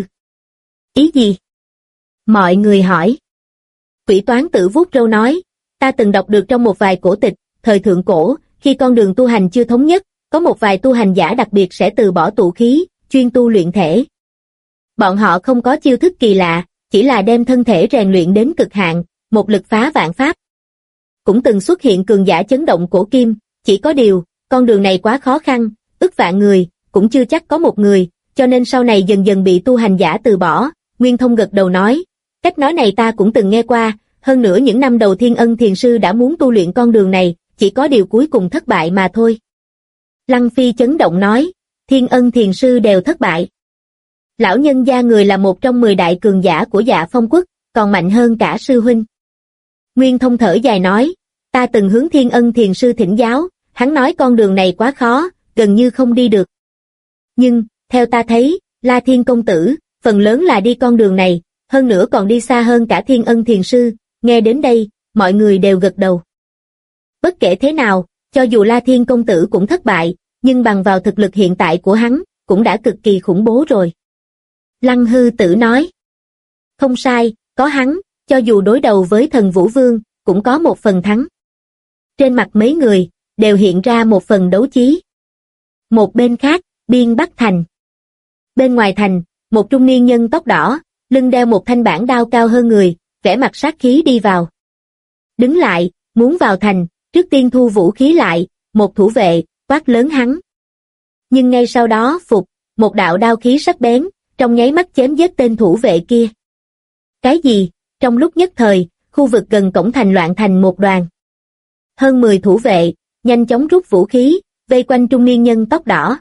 Ý gì? Mọi người hỏi. Quỷ toán tử vuốt râu nói, ta từng đọc được trong một vài cổ tịch, thời thượng cổ, khi con đường tu hành chưa thống nhất, có một vài tu hành giả đặc biệt sẽ từ bỏ tụ khí, chuyên tu luyện thể. Bọn họ không có chiêu thức kỳ lạ, chỉ là đem thân thể rèn luyện đến cực hạn, một lực phá vạn pháp. Cũng từng xuất hiện cường giả chấn động cổ kim, chỉ có điều, con đường này quá khó khăn, ức vạn người, cũng chưa chắc có một người, cho nên sau này dần dần bị tu hành giả từ bỏ. Nguyên Thông gật đầu nói, cách nói này ta cũng từng nghe qua, hơn nữa những năm đầu Thiên Ân Thiền Sư đã muốn tu luyện con đường này, chỉ có điều cuối cùng thất bại mà thôi. Lăng Phi chấn động nói, Thiên Ân Thiền Sư đều thất bại. Lão nhân gia người là một trong 10 đại cường giả của Dạ Phong Quốc, còn mạnh hơn cả sư huynh. Nguyên Thông thở dài nói, ta từng hướng Thiên Ân Thiền Sư thỉnh giáo, hắn nói con đường này quá khó, gần như không đi được. Nhưng, theo ta thấy, La Thiên công tử, phần lớn là đi con đường này, hơn nữa còn đi xa hơn cả Thiên Ân Thiền Sư, nghe đến đây, mọi người đều gật đầu. Bất kể thế nào, cho dù La Thiên công tử cũng thất bại, nhưng bằng vào thực lực hiện tại của hắn, cũng đã cực kỳ khủng bố rồi. Lăng Hư Tử nói, không sai, có hắn, cho dù đối đầu với thần Vũ Vương, cũng có một phần thắng. Trên mặt mấy người, đều hiện ra một phần đấu chí. Một bên khác, Biên Bắc Thành. Bên ngoài thành, một trung niên nhân tóc đỏ, lưng đeo một thanh bản đao cao hơn người, vẻ mặt sát khí đi vào. Đứng lại, muốn vào thành, trước tiên thu vũ khí lại, một thủ vệ, quát lớn hắn. Nhưng ngay sau đó một đạo đao khí sắc bén, trong nháy mắt chém giết tên thủ vệ kia. Cái gì? Trong lúc nhất thời, khu vực gần cổng thành loạn thành một đoàn. Hơn 10 thủ vệ, nhanh chóng rút vũ khí, vây quanh trung niên nhân tóc đỏ.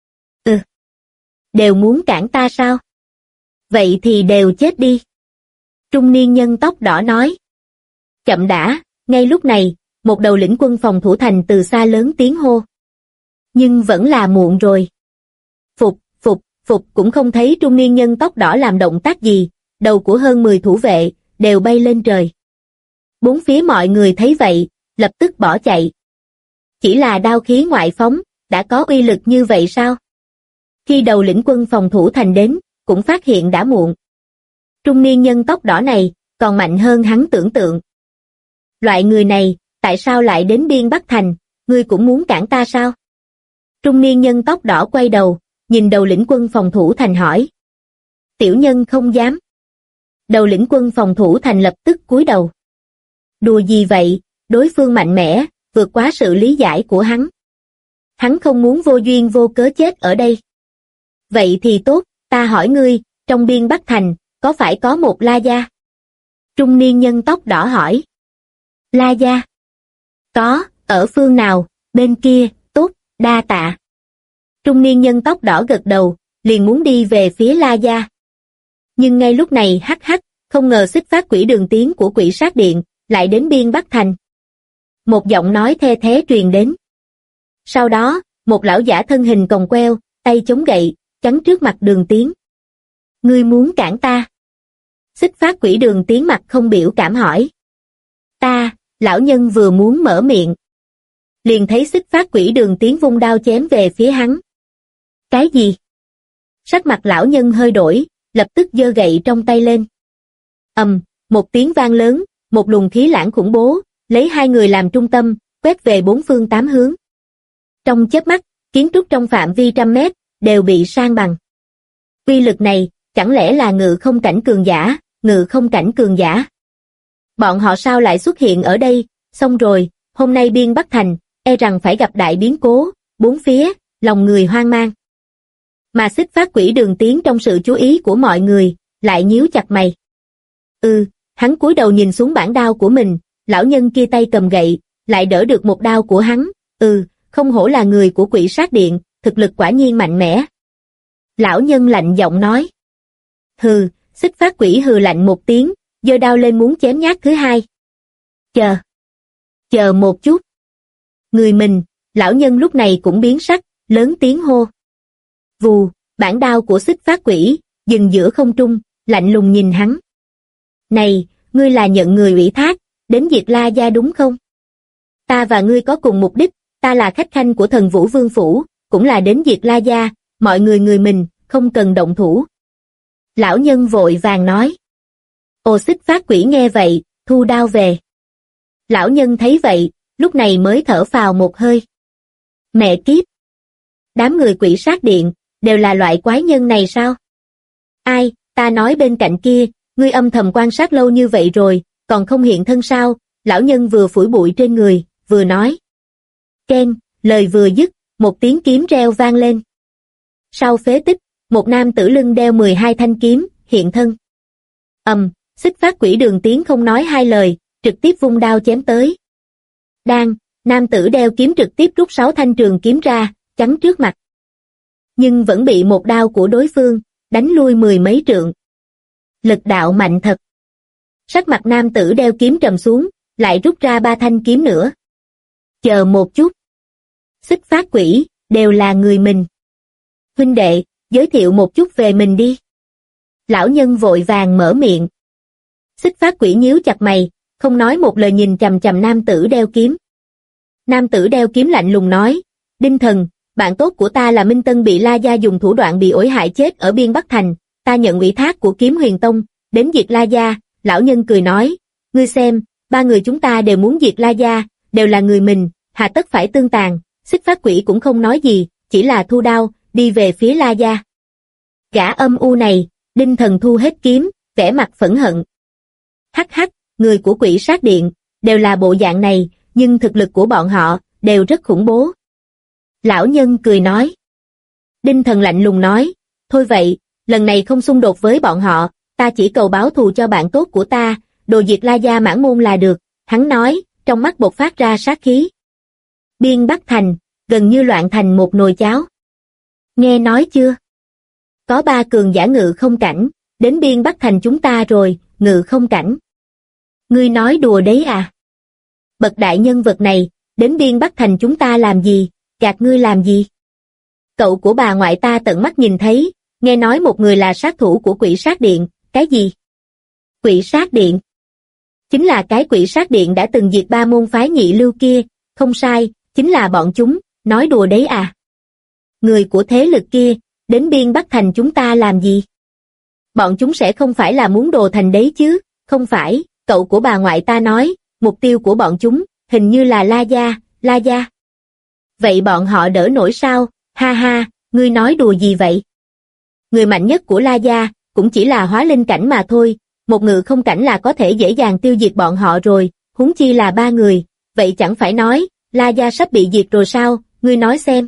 Đều muốn cản ta sao? Vậy thì đều chết đi. Trung niên nhân tóc đỏ nói. Chậm đã, ngay lúc này, một đầu lĩnh quân phòng thủ thành từ xa lớn tiếng hô. Nhưng vẫn là muộn rồi. Phục cũng không thấy trung niên nhân tóc đỏ làm động tác gì, đầu của hơn 10 thủ vệ, đều bay lên trời. Bốn phía mọi người thấy vậy, lập tức bỏ chạy. Chỉ là đao khí ngoại phóng, đã có uy lực như vậy sao? Khi đầu lĩnh quân phòng thủ thành đến, cũng phát hiện đã muộn. Trung niên nhân tóc đỏ này, còn mạnh hơn hắn tưởng tượng. Loại người này, tại sao lại đến Biên Bắc Thành, ngươi cũng muốn cản ta sao? Trung niên nhân tóc đỏ quay đầu, nhìn đầu lĩnh quân phòng thủ thành hỏi. Tiểu nhân không dám. Đầu lĩnh quân phòng thủ thành lập tức cúi đầu. Đùa gì vậy, đối phương mạnh mẽ, vượt quá sự lý giải của hắn. Hắn không muốn vô duyên vô cớ chết ở đây. Vậy thì tốt, ta hỏi ngươi, trong Biên Bắc Thành, có phải có một La Gia? Trung niên nhân tóc đỏ hỏi. La Gia? Có, ở phương nào, bên kia, tốt, đa tạ. Trung niên nhân tóc đỏ gật đầu, liền muốn đi về phía La Gia. Nhưng ngay lúc này hắc hắc, không ngờ xích phát quỷ đường tiến của quỷ sát điện, lại đến biên Bắc Thành. Một giọng nói the thé truyền đến. Sau đó, một lão giả thân hình còng queo, tay chống gậy, chắn trước mặt Đường Tiến. Ngươi muốn cản ta? Xích phát quỷ Đường Tiến mặt không biểu cảm hỏi. Lão nhân vừa muốn mở miệng. Liền thấy xích phát quỷ Đường Tiến vung đao chém về phía hắn. Cái gì? Sắc mặt lão nhân hơi đổi, lập tức giơ gậy trong tay lên. Một tiếng vang lớn, một luồng khí lãng khủng bố, lấy hai người làm trung tâm, quét về bốn phương tám hướng. Trong chớp mắt, kiến trúc trong phạm vi trăm mét, đều bị san bằng. Uy lực này, chẳng lẽ là ngự không cảnh cường giả, ngự không cảnh cường giả? Bọn họ sao lại xuất hiện ở đây? Xong rồi, hôm nay biên Bắc Thành, e rằng phải gặp đại biến cố, bốn phía, lòng người hoang mang. Mà xích phát quỷ Đường Tiến trong sự chú ý của mọi người, lại nhíu chặt mày. Hắn cúi đầu nhìn xuống bản đao của mình, lão nhân kia tay cầm gậy, lại đỡ được một đao của hắn. Không hổ là người của quỷ sát điện, thực lực quả nhiên mạnh mẽ. Lão nhân lạnh giọng nói. Xích phát quỷ hừ lạnh một tiếng, giơ đao lên muốn chém nhát thứ hai. Chờ một chút. Người mình, lão nhân lúc này cũng biến sắc, lớn tiếng hô. Vù, bản đao của xích phát quỷ, dừng giữa không trung, lạnh lùng nhìn hắn. Này, ngươi là nhận người ủy thác, đến diệt La Gia đúng không? Ta và ngươi có cùng mục đích, ta là khách khanh của Thần Vũ Vương Phủ, cũng là đến diệt La Gia, mọi người mình, không cần động thủ. Lão nhân vội vàng nói. Xích phát quỷ nghe vậy, thu đao về. Lão nhân thấy vậy, lúc này mới thở phào một hơi. Mẹ kiếp! Đám người quỷ sát điện, đều là loại quái nhân này sao? Ai, ta nói bên cạnh kia, ngươi âm thầm quan sát lâu như vậy rồi, còn không hiện thân sao? Lão nhân vừa phủi bụi trên người, vừa nói. Keng, lời vừa dứt, một tiếng kiếm reo vang lên. Sau phế tích, một nam tử lưng đeo 12 thanh kiếm, hiện thân. Xích phát quỷ Đường Tiến không nói hai lời, trực tiếp vung đao chém tới. Nam tử đeo kiếm trực tiếp rút 6 thanh trường kiếm ra, chắn trước mặt. Nhưng vẫn bị một đao của đối phương, đánh lui 10 mấy trượng. Lực đạo mạnh thật. Sắc mặt nam tử đeo kiếm trầm xuống, lại rút ra 3 thanh kiếm nữa. Chờ một chút. Xích phát quỷ, đều là người mình. Huynh đệ, giới thiệu một chút về mình đi. Lão nhân vội vàng mở miệng. Xích phát quỷ nhíu chặt mày, không nói một lời nhìn chằm chằm nam tử đeo kiếm. Nam tử đeo kiếm lạnh lùng nói, Đinh Thần, bạn tốt của ta là Minh Tân bị La Gia dùng thủ đoạn bị ổi hại chết ở biên Bắc Thành, ta nhận ủy thác của Kiếm Huyền Tông, đến diệt La Gia. Lão nhân cười nói, ngươi xem, ba người chúng ta đều muốn diệt La Gia, đều là người mình, hà tất phải tương tàn. Xích phát quỷ cũng không nói gì, chỉ là thu đao, đi về phía La Gia. Gã âm u này, Đinh Thần thu hết kiếm, vẻ mặt phẫn hận. Hắc, người của quỷ sát điện, đều là bộ dạng này, nhưng thực lực của bọn họ, đều rất khủng bố. Lão nhân cười nói. Đinh Thần lạnh lùng nói, thôi vậy, lần này không xung đột với bọn họ, ta chỉ cầu báo thù cho bạn tốt của ta, đồ diệt La Gia mãn môn là được, hắn nói, trong mắt bộc phát ra sát khí. Biên Bắc Thành, gần như loạn thành một nồi cháo. Nghe nói chưa? Có 3 cường giả ngự không cảnh, đến biên Bắc Thành chúng ta rồi, ngự không cảnh. Ngươi nói đùa đấy à? Bậc đại nhân vật này, đến biên Bắc Thành chúng ta làm gì, gạt ngươi làm gì? Cậu của bà ngoại ta tận mắt nhìn thấy, nghe nói một người là sát thủ của quỷ sát điện, cái gì? Quỷ sát điện? Chính là cái quỷ sát điện đã từng diệt 3 môn phái nhị lưu kia, không sai, chính là bọn chúng, nói đùa đấy à? Người của thế lực kia, đến biên Bắc Thành chúng ta làm gì? Bọn chúng sẽ không phải là muốn đồ thành đấy chứ, không phải, cậu của bà ngoại ta nói, mục tiêu của bọn chúng, hình như là La Gia. Vậy bọn họ đỡ nổi sao? Ha ha, ngươi nói đùa gì vậy? Người mạnh nhất của La Gia, cũng chỉ là hóa linh cảnh mà thôi, một ngự không cảnh là có thể dễ dàng tiêu diệt bọn họ rồi, huống chi là 3 người, vậy chẳng phải nói, La Gia sắp bị diệt rồi sao, ngươi nói xem.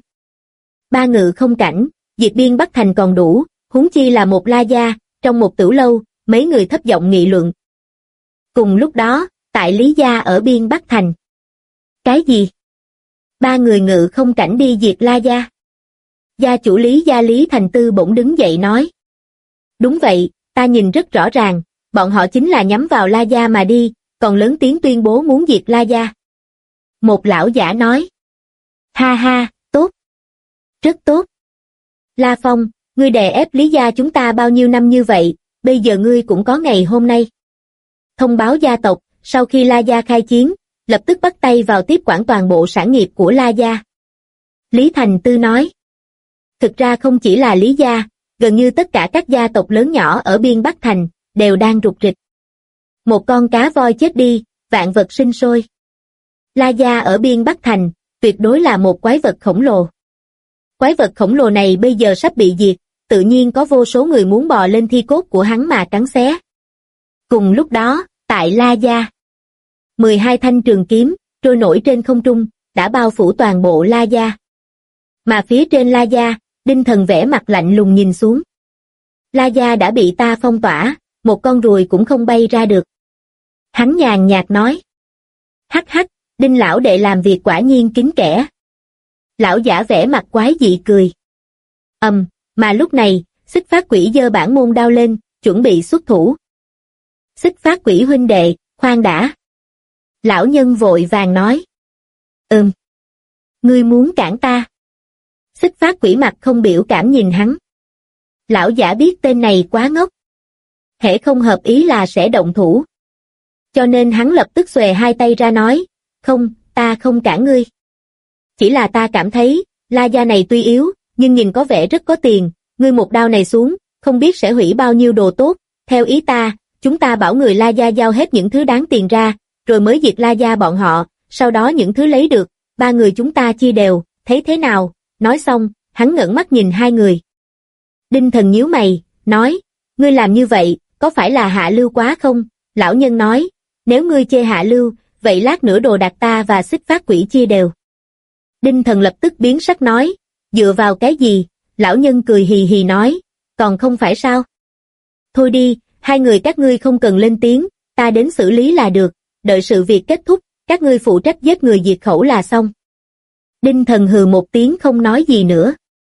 3 ngự không cảnh, diệt biên Bắc Thành còn đủ, huống chi là một La Gia, trong một tử lâu, mấy người thấp giọng nghị luận. Cùng lúc đó, tại Lý Gia ở biên Bắc Thành. Cái gì? Ba người ngự không cảnh đi diệt La Gia. Gia chủ Lý Gia Lý Thành Tư bỗng đứng dậy nói. Đúng vậy, ta nhìn rất rõ ràng, bọn họ chính là nhắm vào La Gia mà đi, còn lớn tiếng tuyên bố muốn diệt La Gia. Một lão giả nói. Ha ha, tốt. Rất tốt. La Phong, ngươi đè ép Lý Gia chúng ta bao nhiêu năm như vậy, bây giờ ngươi cũng có ngày hôm nay. Thông báo gia tộc, sau khi La Gia khai chiến, lập tức bắt tay vào tiếp quản toàn bộ sản nghiệp của La Gia. Lý Thành Tư nói. Thực ra không chỉ là Lý Gia, gần như tất cả các gia tộc lớn nhỏ ở biên Bắc Thành, đều đang rục rịch. Một con cá voi chết đi, vạn vật sinh sôi. La Gia ở biên Bắc Thành, tuyệt đối là một quái vật khổng lồ. Quái vật khổng lồ này bây giờ sắp bị diệt, tự nhiên có vô số người muốn bò lên thi cốt của hắn mà cắn xé. Cùng lúc đó, tại La Gia, 12 thanh trường kiếm, trôi nổi trên không trung, đã bao phủ toàn bộ La Gia. Mà phía trên La Gia, Đinh Thần vẻ mặt lạnh lùng nhìn xuống. La Gia đã bị ta phong tỏa, một con ruồi cũng không bay ra được. Hắn nhàn nhạt nói. Hắc hắc, Đinh lão đệ làm việc quả nhiên kín kẽ. Lão giả vẻ mặt quái dị cười. Mà lúc này, Xích Phát Quỷ giơ bản môn đao lên, chuẩn bị xuất thủ. Xích Phát Quỷ huynh đệ, khoan đã. Lão nhân vội vàng nói. Ngươi muốn cản ta? Xích Phát Quỷ mặt không biểu cảm nhìn hắn. Lão giả biết tên này quá ngốc. Hễ không hợp ý là sẽ động thủ. Cho nên hắn lập tức xuề hai tay ra nói, không, ta không cản ngươi. Chỉ là ta cảm thấy, La Gia này tuy yếu, nhưng nhìn có vẻ rất có tiền, ngươi một đao này xuống, không biết sẽ hủy bao nhiêu đồ tốt. Theo ý ta, chúng ta bảo người La Gia giao hết những thứ đáng tiền ra, rồi mới diệt La Gia bọn họ, sau đó những thứ lấy được, ba người chúng ta chia đều, thấy thế nào? Nói xong, hắn ngẩng mắt nhìn hai người. Đinh Thần nhíu mày, nói, ngươi làm như vậy, có phải là hạ lưu quá không? Lão nhân nói, nếu ngươi chê hạ lưu, vậy lát nữa đồ đạc ta và Xích Phát Quỷ chia đều. Đinh Thần lập tức biến sắc nói, dựa vào cái gì? Lão nhân cười hì hì nói, còn không phải sao? Thôi đi, hai người các ngươi không cần lên tiếng, ta đến xử lý là được, đợi sự việc kết thúc, các ngươi phụ trách giết người diệt khẩu là xong. Đinh Thần hừ một tiếng không nói gì nữa.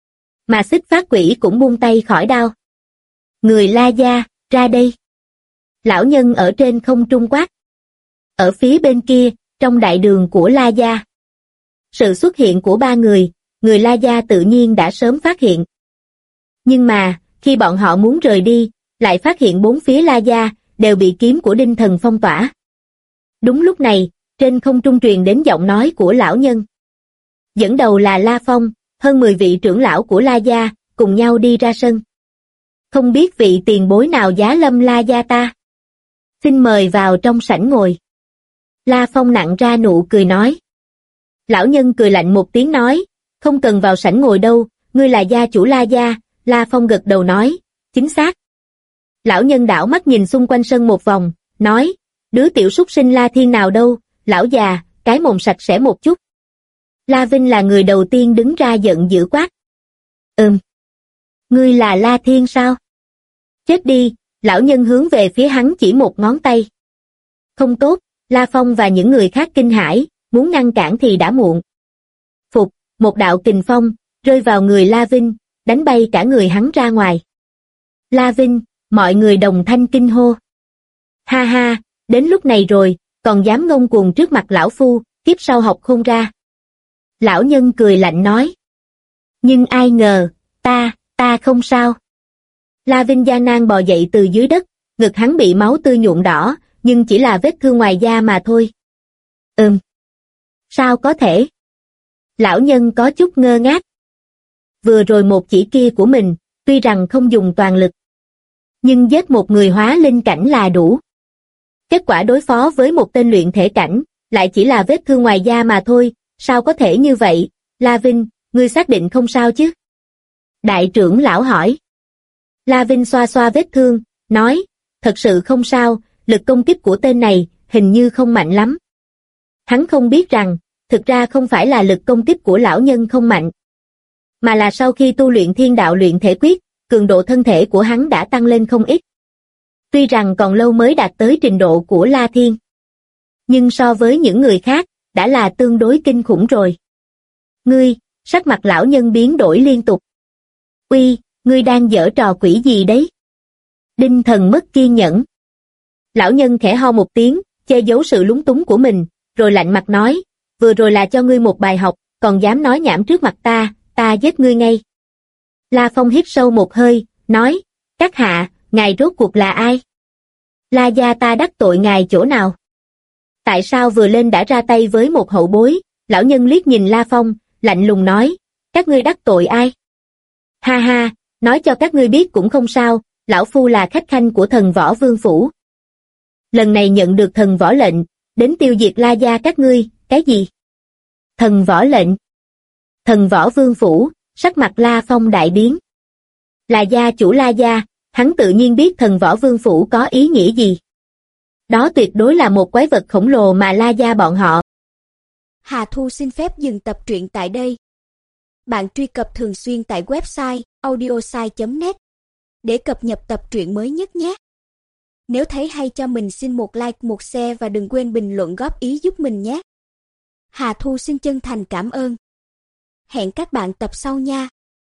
Mà Xích Phát Quỷ cũng buông tay khỏi đao. Người La Gia, ra đây. Lão nhân ở trên không trung quát. Ở phía bên kia, trong đại đường của La Gia. Sự xuất hiện của ba người La Gia tự nhiên đã sớm phát hiện. Nhưng mà, khi bọn họ muốn rời đi, lại phát hiện bốn phía La Gia đều bị kiếm của Đinh Thần phong tỏa. Đúng lúc này, trên không trung truyền đến giọng nói của lão nhân. Dẫn đầu là La Phong, hơn 10 vị trưởng lão của La Gia, cùng nhau đi ra sân. Không biết vị tiền bối nào giá lâm La Gia ta? Xin mời vào trong sảnh ngồi. La Phong nặn ra nụ cười nói. Lão nhân cười lạnh một tiếng nói, không cần vào sảnh ngồi đâu, ngươi là gia chủ La Gia. La Phong gật đầu nói, chính xác. Lão nhân đảo mắt nhìn xung quanh sân một vòng, nói, đứa tiểu súc sinh La Thiên nào đâu, lão già, cái mồm sạch sẽ một chút. La Vinh là người đầu tiên đứng ra giận dữ quát. Ngươi là La Thiên sao? Chết đi, lão nhân hướng về phía hắn chỉ một ngón tay. Không tốt, La Phong và những người khác kinh hãi, muốn ngăn cản thì đã muộn. Phục, một đạo kình phong, rơi vào người La Vinh, đánh bay cả người hắn ra ngoài. La Vinh, mọi người đồng thanh kinh hô. Ha ha, đến lúc này rồi, còn dám ngông cuồng trước mặt lão phu, kiếp sau học khôn ra. Lão nhân cười lạnh nói. Nhưng ai ngờ, ta không sao. La Vinh gian nan bò dậy từ dưới đất, ngực hắn bị máu tươi nhuộm đỏ, nhưng chỉ là vết thương ngoài da mà thôi. Sao có thể? Lão nhân có chút ngơ ngác. Vừa rồi một chỉ kia của mình, tuy rằng không dùng toàn lực, nhưng giết một người hóa linh cảnh là đủ. Kết quả đối phó với một tên luyện thể cảnh, lại chỉ là vết thương ngoài da mà thôi, sao có thể như vậy? La Vinh, ngươi xác định không sao chứ? Đại trưởng lão hỏi. La Vinh xoa xoa vết thương, nói, thật sự không sao, lực công kích của tên này, hình như không mạnh lắm. Hắn không biết rằng, thực ra không phải là lực công kích của lão nhân không mạnh, mà là sau khi tu luyện thiên đạo luyện thể quyết, cường độ thân thể của hắn đã tăng lên không ít. Tuy rằng còn lâu mới đạt tới trình độ của La Thiên, nhưng so với những người khác, đã là tương đối kinh khủng rồi. Ngươi, sắc mặt lão nhân biến đổi liên tục. Uy, ngươi đang giở trò quỷ gì đấy? Đinh Thần mất kiên nhẫn. Lão nhân khẽ ho một tiếng, che giấu sự lúng túng của mình, rồi lạnh mặt nói, vừa rồi là cho ngươi một bài học, còn dám nói nhảm trước mặt ta giết ngươi ngay. La Phong hít sâu một hơi, nói, các hạ, ngài rốt cuộc là ai? La gia ta đắc tội ngài chỗ nào? Tại sao vừa lên đã ra tay với một hậu bối? Lão nhân liếc nhìn La Phong, lạnh lùng nói, các ngươi đắc tội ai? Ha ha, nói cho các ngươi biết cũng không sao, lão phu là khách khanh của thần võ vương phủ. Lần này nhận được thần võ lệnh, đến tiêu diệt La gia các ngươi, cái gì? Thần võ lệnh? Thần võ vương phủ, sắc mặt La Phong đại biến. Là gia chủ La gia, hắn tự nhiên biết thần võ vương phủ có ý nghĩa gì. Đó tuyệt đối là một quái vật khổng lồ mà La gia bọn họ. Hà Thu xin phép dừng tập truyện tại đây. Bạn truy cập thường xuyên tại website audiosai.net để cập nhật tập truyện mới nhất nhé. Nếu thấy hay cho mình xin một like, một share và đừng quên bình luận góp ý giúp mình nhé. Hà Thu xin chân thành cảm ơn. Hẹn các bạn tập sau nha.